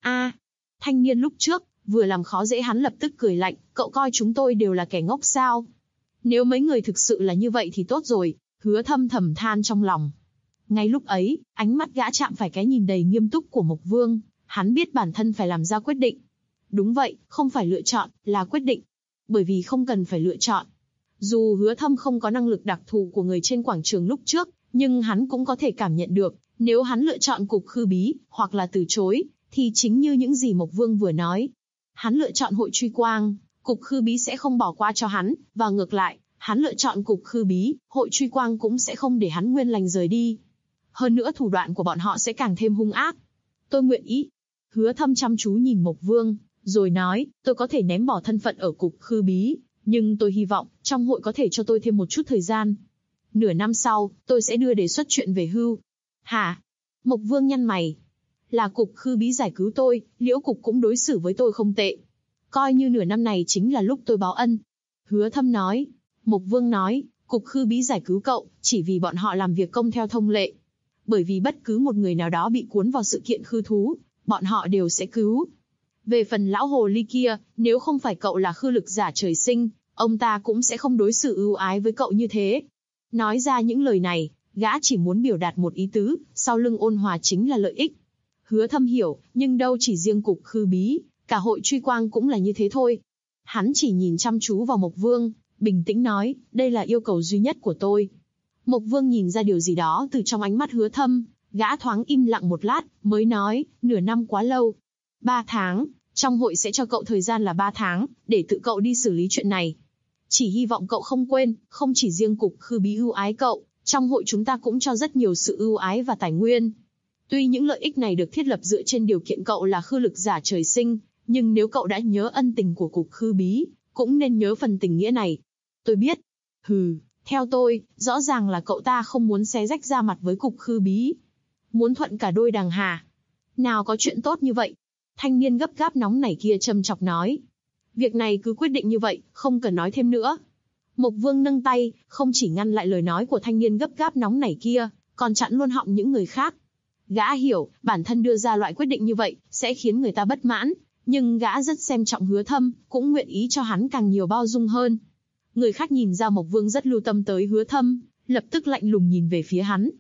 Thanh niên lúc trước, vừa làm khó dễ hắn lập tức cười lạnh, cậu coi chúng tôi đều là kẻ ngốc sao? Nếu mấy người thực sự là như vậy thì tốt rồi, Hứa Thâm thầm than trong lòng. Ngay lúc ấy, ánh mắt gã chạm phải cái nhìn đầy nghiêm túc của Mộc Vương, hắn biết bản thân phải làm ra quyết định. Đúng vậy, không phải lựa chọn, là quyết định. Bởi vì không cần phải lựa chọn. Dù Hứa Thâm không có năng lực đặc thù của người trên quảng trường lúc trước, nhưng hắn cũng có thể cảm nhận được, nếu hắn lựa chọn cục Khư Bí, hoặc là từ chối, thì chính như những gì Mộc Vương vừa nói. Hắn lựa chọn hội truy quang, cục Khư Bí sẽ không bỏ qua cho hắn, và ngược lại, hắn lựa chọn cục Khư Bí, hội truy quang cũng sẽ không để hắn nguyên lành rời đi. Hơn nữa thủ đoạn của bọn họ sẽ càng thêm hung ác. Tôi nguyện ý. Hứa Thâm chăm chú nhìn Mộc Vương, rồi nói, tôi có thể ném bỏ thân phận ở cục Khư Bí, nhưng tôi hy vọng, trong hội có thể cho tôi thêm một chút thời gian. Nửa năm sau, tôi sẽ đưa đề xuất chuyện về hưu. Hả? Mộc Vương nhăn mày. Là cục Khư Bí giải cứu tôi, Liễu cục cũng đối xử với tôi không tệ. Coi như nửa năm này chính là lúc tôi báo ân. Hứa Thâm nói. Mộc Vương nói, cục Khư Bí giải cứu cậu, chỉ vì bọn họ làm việc công theo thông lệ. Bởi vì bất cứ một người nào đó bị cuốn vào sự kiện khư thú, bọn họ đều sẽ cứu. Về phần lão hồ ly kia, nếu không phải cậu là khư lực giả trời sinh, ông ta cũng sẽ không đối xử ưu ái với cậu như thế. Nói ra những lời này, gã chỉ muốn biểu đạt một ý tứ, sau lưng ôn hòa chính là lợi ích. Hứa Thâm hiểu, nhưng đâu chỉ riêng cục Khư Bí, cả hội truy quang cũng là như thế thôi. Hắn chỉ nhìn chăm chú vào Mộc Vương, bình tĩnh nói, đây là yêu cầu duy nhất của tôi. Mộc Vương nhìn ra điều gì đó từ trong ánh mắt Hứa Thâm, gã thoáng im lặng một lát, mới nói, nửa năm quá lâu. 3 tháng, trong hội sẽ cho cậu thời gian là 3 tháng, để tự cậu đi xử lý chuyện này. Chỉ hy vọng cậu không quên, không chỉ riêng cục Khư Bí ưu ái cậu, trong hội chúng ta cũng cho rất nhiều sự ưu ái và tài nguyên. Tuy những lợi ích này được thiết lập dựa trên điều kiện cậu là khư lực giả trời sinh, nhưng nếu cậu đã nhớ ân tình của cục Khư Bí, cũng nên nhớ phần tình nghĩa này. Tôi biết. Theo tôi, rõ ràng là cậu ta không muốn xé rách ra mặt với cục Khư Bí. Muốn thuận cả đôi đằng hà. Nào có chuyện tốt như vậy. Thanh niên gấp gáp nóng nảy kia châm chọc nói. Việc này cứ quyết định như vậy, không cần nói thêm nữa. Mộc Vương nâng tay, không chỉ ngăn lại lời nói của thanh niên gấp gáp nóng nảy kia, còn chặn luôn họng những người khác. Gã hiểu, bản thân đưa ra loại quyết định như vậy, sẽ khiến người ta bất mãn, nhưng gã rất xem trọng Hứa Thâm, cũng nguyện ý cho hắn càng nhiều bao dung hơn. Người khác nhìn ra Mộc Vương rất lưu tâm tới Hứa Thâm, lập tức lạnh lùng nhìn về phía hắn.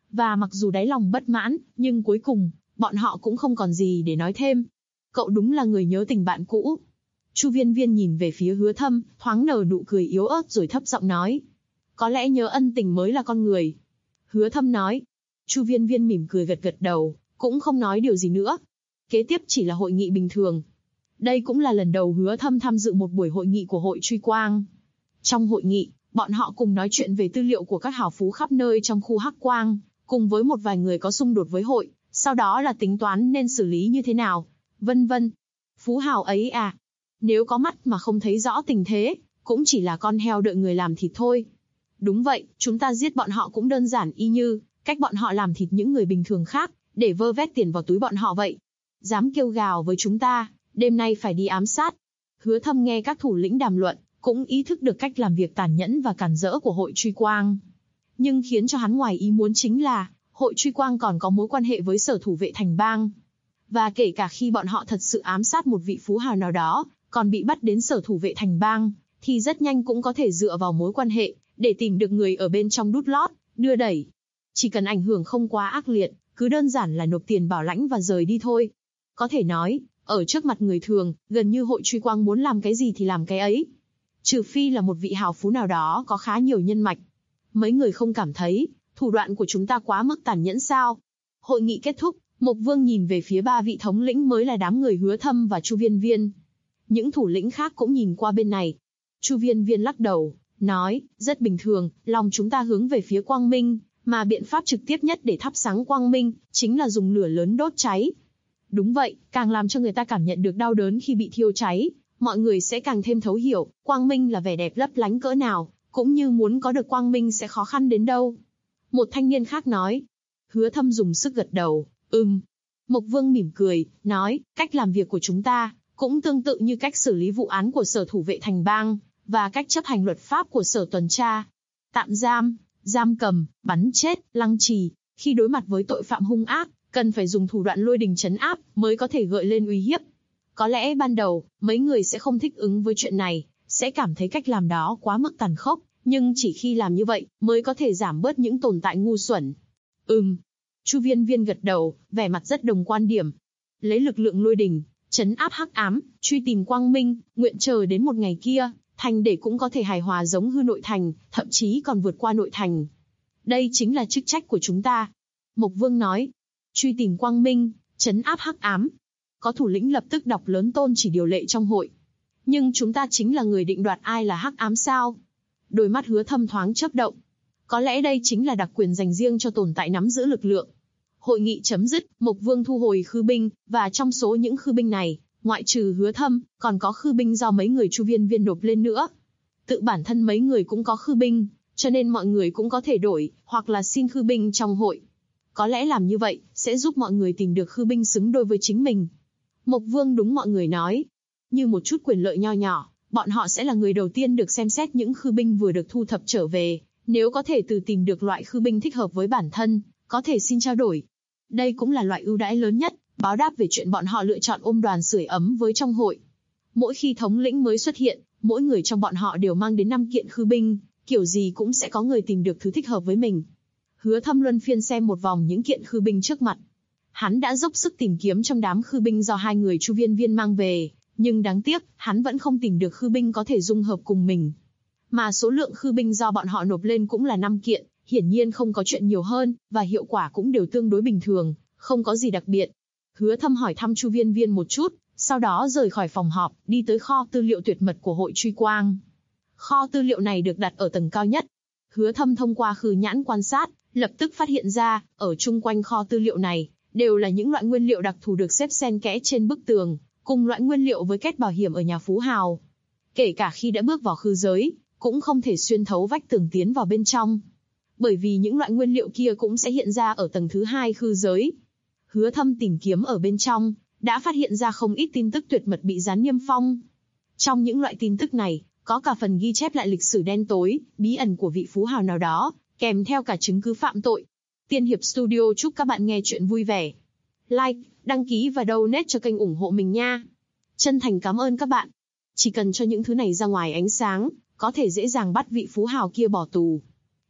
Và mặc dù đáy lòng bất mãn, nhưng cuối cùng, bọn họ cũng không còn gì để nói thêm. Cậu đúng là người nhớ tình bạn cũ. Chu Viên Viên nhìn về phía Hứa Thâm, thoáng nở nụ cười yếu ớt rồi thấp giọng nói. Có lẽ nhớ ân tình mới là con người. Hứa Thâm nói. Chu Viên Viên mỉm cười gật gật đầu, cũng không nói điều gì nữa. Kế tiếp chỉ là hội nghị bình thường. Đây cũng là lần đầu Hứa Thâm tham dự một buổi hội nghị của hội Truy Quang. Trong hội nghị, bọn họ cùng nói chuyện về tư liệu của các hào phú khắp nơi trong khu Hắc Quang, cùng với một vài người có xung đột với hội, sau đó là tính toán nên xử lý như thế nào, vân vân. Phú hào ấy à, nếu có mắt mà không thấy rõ tình thế, cũng chỉ là con heo đợi người làm thịt thôi. Đúng vậy, chúng ta giết bọn họ cũng đơn giản y như cách bọn họ làm thịt những người bình thường khác, để vơ vét tiền vào túi bọn họ vậy. Dám kêu gào với chúng ta, đêm nay phải đi ám sát. Hứa Thâm nghe các thủ lĩnh đàm luận, cũng ý thức được cách làm việc tàn nhẫn và cản rỡ của hội Truy Quang. Nhưng khiến cho hắn ngoài ý muốn chính là, hội Truy Quang còn có mối quan hệ với Sở Thủ vệ Thành Bang. Và kể cả khi bọn họ thật sự ám sát một vị phú hào nào đó, còn bị bắt đến Sở Thủ vệ Thành Bang, thì rất nhanh cũng có thể dựa vào mối quan hệ, để tìm được người ở bên trong đút lót, đưa đẩy. Chỉ cần ảnh hưởng không quá ác liệt, cứ đơn giản là nộp tiền bảo lãnh và rời đi thôi. Có thể nói, ở trước mặt người thường, gần như hội Truy Quang muốn làm cái gì thì làm cái ấy. Trừ phi là một vị hào phú nào đó có khá nhiều nhân mạch. Mấy người không cảm thấy, thủ đoạn của chúng ta quá mức tàn nhẫn sao? Hội nghị kết thúc, Mộc Vương nhìn về phía ba vị thống lĩnh mới là đám người Hứa Thâm và Chu Viên Viên. Những thủ lĩnh khác cũng nhìn qua bên này. Chu Viên Viên lắc đầu, nói, rất bình thường, lòng chúng ta hướng về phía quang minh, mà biện pháp trực tiếp nhất để thắp sáng quang minh, chính là dùng lửa lớn đốt cháy. Đúng vậy, càng làm cho người ta cảm nhận được đau đớn khi bị thiêu cháy, mọi người sẽ càng thêm thấu hiểu, quang minh là vẻ đẹp lấp lánh cỡ nào, cũng như muốn có được quang minh sẽ khó khăn đến đâu. Một thanh niên khác nói. Hứa Thâm dùng sức gật đầu, Mộc Vương mỉm cười, nói, cách làm việc của chúng ta, cũng tương tự như cách xử lý vụ án của Sở Thủ vệ Thành Bang, và cách chấp hành luật pháp của Sở Tuần tra. Tạm giam, giam cầm, bắn chết, lăng trì, khi đối mặt với tội phạm hung ác, cần phải dùng thủ đoạn lôi đình trấn áp, mới có thể gợi lên uy hiếp. Có lẽ ban đầu, mấy người sẽ không thích ứng với chuyện này, sẽ cảm thấy cách làm đó quá mức tàn khốc, nhưng chỉ khi làm như vậy, mới có thể giảm bớt những tồn tại ngu xuẩn. Chu Viên Viên gật đầu, vẻ mặt rất đồng quan điểm. Lấy lực lượng lôi đình, trấn áp hắc ám, truy tìm quang minh, nguyện chờ đến một ngày kia, thành để cũng có thể hài hòa giống hư nội thành, thậm chí còn vượt qua nội thành. Đây chính là chức trách của chúng ta. Mộc Vương nói, truy tìm quang minh, trấn áp hắc ám. Có thủ lĩnh lập tức đọc lớn tôn chỉ điều lệ trong hội. Nhưng chúng ta chính là người định đoạt ai là hắc ám sao? Đôi mắt Hứa Thâm thoáng chớp động. Có lẽ đây chính là đặc quyền dành riêng cho tồn tại nắm giữ lực lượng. Hội nghị chấm dứt, Mộc Vương thu hồi khư binh, và trong số những khư binh này, ngoại trừ Hứa Thâm, còn có khư binh do mấy người Chu Viên Viên nộp lên nữa. Tự bản thân mấy người cũng có khư binh, cho nên mọi người cũng có thể đổi, hoặc là xin khư binh trong hội. Có lẽ làm như vậy, sẽ giúp mọi người tìm được khư binh xứng đôi với chính mình. Mộc Vương đúng mọi người nói. Như một chút quyền lợi nho nhỏ, bọn họ sẽ là người đầu tiên được xem xét những khư binh vừa được thu thập trở về. Nếu có thể từ tìm được loại khư binh thích hợp với bản thân, có thể xin trao đổi. Đây cũng là loại ưu đãi lớn nhất, báo đáp về chuyện bọn họ lựa chọn ôm đoàn sưởi ấm với trong hội. Mỗi khi thống lĩnh mới xuất hiện, mỗi người trong bọn họ đều mang đến 5 kiện khư binh, kiểu gì cũng sẽ có người tìm được thứ thích hợp với mình. Hứa Thâm luân phiên xem một vòng những kiện khư binh trước mặt. Hắn đã dốc sức tìm kiếm trong đám khư binh do hai người Chu Viên Viên mang về, nhưng đáng tiếc, hắn vẫn không tìm được khư binh có thể dung hợp cùng mình. Mà số lượng khư binh do bọn họ nộp lên cũng là 5 kiện, hiển nhiên không có chuyện nhiều hơn, và hiệu quả cũng đều tương đối bình thường, không có gì đặc biệt. Hứa Thâm hỏi thăm Chu Viên Viên một chút, sau đó rời khỏi phòng họp, đi tới kho tư liệu tuyệt mật của hội Truy Quang. Kho tư liệu này được đặt ở tầng cao nhất. Hứa Thâm thông qua khư nhãn quan sát, lập tức phát hiện ra, ở chung quanh kho tư liệu này, đều là những loại nguyên liệu đặc thù được xếp xen kẽ trên bức tường, cùng loại nguyên liệu với kết bảo hiểm ở nhà phú hào. Kể cả khi đã bước vào khư giới, cũng không thể xuyên thấu vách tường tiến vào bên trong. Bởi vì những loại nguyên liệu kia cũng sẽ hiện ra ở tầng thứ 2 khư giới. Hứa Thâm tìm kiếm ở bên trong, đã phát hiện ra không ít tin tức tuyệt mật bị dán niêm phong. Trong những loại tin tức này, có cả phần ghi chép lại lịch sử đen tối, bí ẩn của vị phú hào nào đó, kèm theo cả chứng cứ phạm tội. Tiên Hiệp Studio chúc các bạn nghe chuyện vui vẻ. Like, đăng ký và donate cho kênh ủng hộ mình nha. Chân thành cảm ơn các bạn. Chỉ cần cho những thứ này ra ngoài ánh sáng, có thể dễ dàng bắt vị phú hào kia bỏ tù.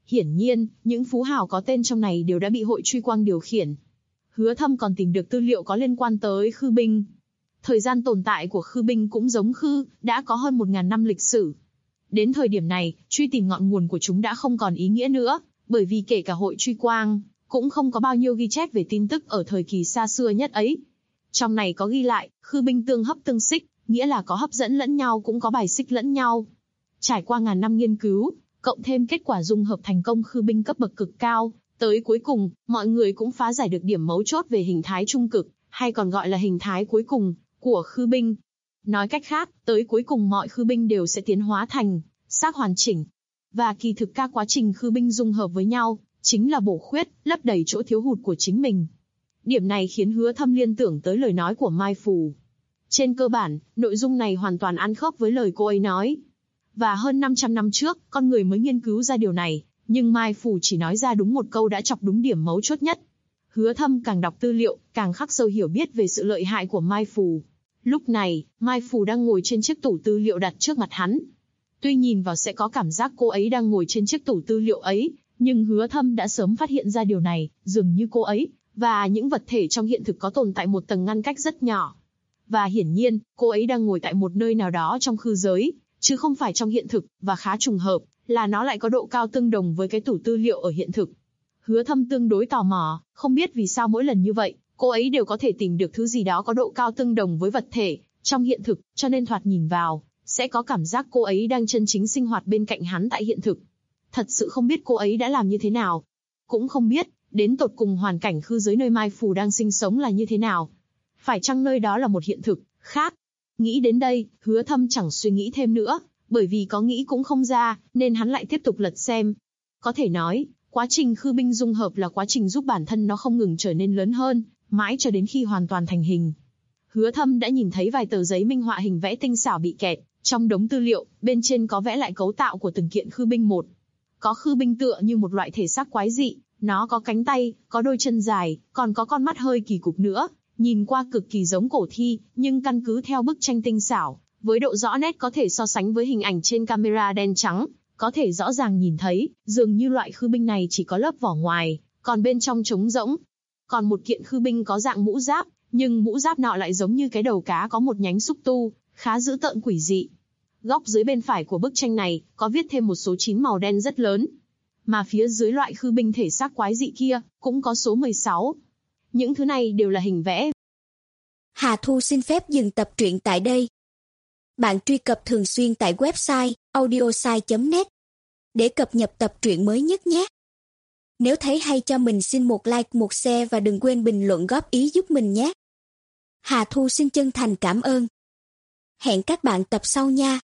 Hiển nhiên, những phú hào có tên trong này đều đã bị hội truy quang điều khiển. Hứa Thâm còn tìm được tư liệu có liên quan tới Khư Binh. Thời gian tồn tại của Khư Binh cũng giống Khư, đã có hơn 1000 năm lịch sử. Đến thời điểm này, truy tìm ngọn nguồn của chúng đã không còn ý nghĩa nữa, bởi vì kể cả hội truy quang, cũng không có bao nhiêu ghi chép về tin tức ở thời kỳ xa xưa nhất ấy. Trong này có ghi lại, Khư Binh tương hấp tương xích, nghĩa là có hấp dẫn lẫn nhau cũng có bài xích lẫn nhau. Trải qua ngàn năm nghiên cứu, cộng thêm kết quả dung hợp thành công Khư Binh cấp bậc cực cao, tới cuối cùng, mọi người cũng phá giải được điểm mấu chốt về hình thái trung cực, hay còn gọi là hình thái cuối cùng, của Khư Binh. Nói cách khác, tới cuối cùng mọi Khư Binh đều sẽ tiến hóa thành xác hoàn chỉnh. Và kỳ thực các quá trình Khư Binh dung hợp với nhau, chính là bổ khuyết, lấp đầy chỗ thiếu hụt của chính mình. Điểm này khiến Hứa Thâm liên tưởng tới lời nói của Mai Phù. Trên cơ bản, nội dung này hoàn toàn ăn khớp với lời cô ấy nói. Và hơn 500 năm trước, con người mới nghiên cứu ra điều này, nhưng Mai Phù chỉ nói ra đúng một câu đã chọc đúng điểm mấu chốt nhất. Hứa Thâm càng đọc tư liệu, càng khắc sâu hiểu biết về sự lợi hại của Mai Phù. Lúc này, Mai Phù đang ngồi trên chiếc tủ tư liệu đặt trước mặt hắn. Tuy nhìn vào sẽ có cảm giác cô ấy đang ngồi trên chiếc tủ tư liệu ấy, nhưng Hứa Thâm đã sớm phát hiện ra điều này, dường như cô ấy và những vật thể trong hiện thực có tồn tại một tầng ngăn cách rất nhỏ. Và hiển nhiên, cô ấy đang ngồi tại một nơi nào đó trong khư giới, chứ không phải trong hiện thực, và khá trùng hợp, là nó lại có độ cao tương đồng với cái tủ tư liệu ở hiện thực. Hứa Thâm tương đối tò mò, không biết vì sao mỗi lần như vậy, cô ấy đều có thể tìm được thứ gì đó có độ cao tương đồng với vật thể trong hiện thực, cho nên thoạt nhìn vào, sẽ có cảm giác cô ấy đang chân chính sinh hoạt bên cạnh hắn tại hiện thực. Thật sự không biết cô ấy đã làm như thế nào. Cũng không biết, đến tột cùng hoàn cảnh khư giới nơi Mai Phù đang sinh sống là như thế nào. Phải chăng nơi đó là một hiện thực khác? Nghĩ đến đây, Hứa Thâm chẳng suy nghĩ thêm nữa, bởi vì có nghĩ cũng không ra, nên hắn lại tiếp tục lật xem. Có thể nói, quá trình Khư Binh dung hợp là quá trình giúp bản thân nó không ngừng trở nên lớn hơn, mãi cho đến khi hoàn toàn thành hình. Hứa Thâm đã nhìn thấy vài tờ giấy minh họa hình vẽ tinh xảo bị kẹt trong đống tư liệu, bên trên có vẽ lại cấu tạo của từng kiện Khư Binh một. Có Khư Binh tựa như một loại thể xác quái dị, nó có cánh tay, có đôi chân dài, còn có con mắt hơi kỳ cục nữa, nhìn qua cực kỳ giống cổ thi, nhưng căn cứ theo bức tranh tinh xảo, với độ rõ nét có thể so sánh với hình ảnh trên camera đen trắng, có thể rõ ràng nhìn thấy, dường như loại Khư Binh này chỉ có lớp vỏ ngoài, còn bên trong trống rỗng. Còn một kiện Khư Binh có dạng mũ giáp, nhưng mũ giáp nọ lại giống như cái đầu cá có một nhánh xúc tu, khá dữ tợn quỷ dị. Góc dưới bên phải của bức tranh này, có viết thêm một số 9 màu đen rất lớn. Mà phía dưới loại Khư Binh thể xác quái dị kia, cũng có số 16. Những thứ này đều là hình vẽ. Hà Thu xin phép dừng tập truyện tại đây. Bạn truy cập thường xuyên tại website audiosai.net để cập nhật tập truyện mới nhất nhé. Nếu thấy hay cho mình xin một like, một share và đừng quên bình luận góp ý giúp mình nhé. Hà Thu xin chân thành cảm ơn. Hẹn các bạn tập sau nha.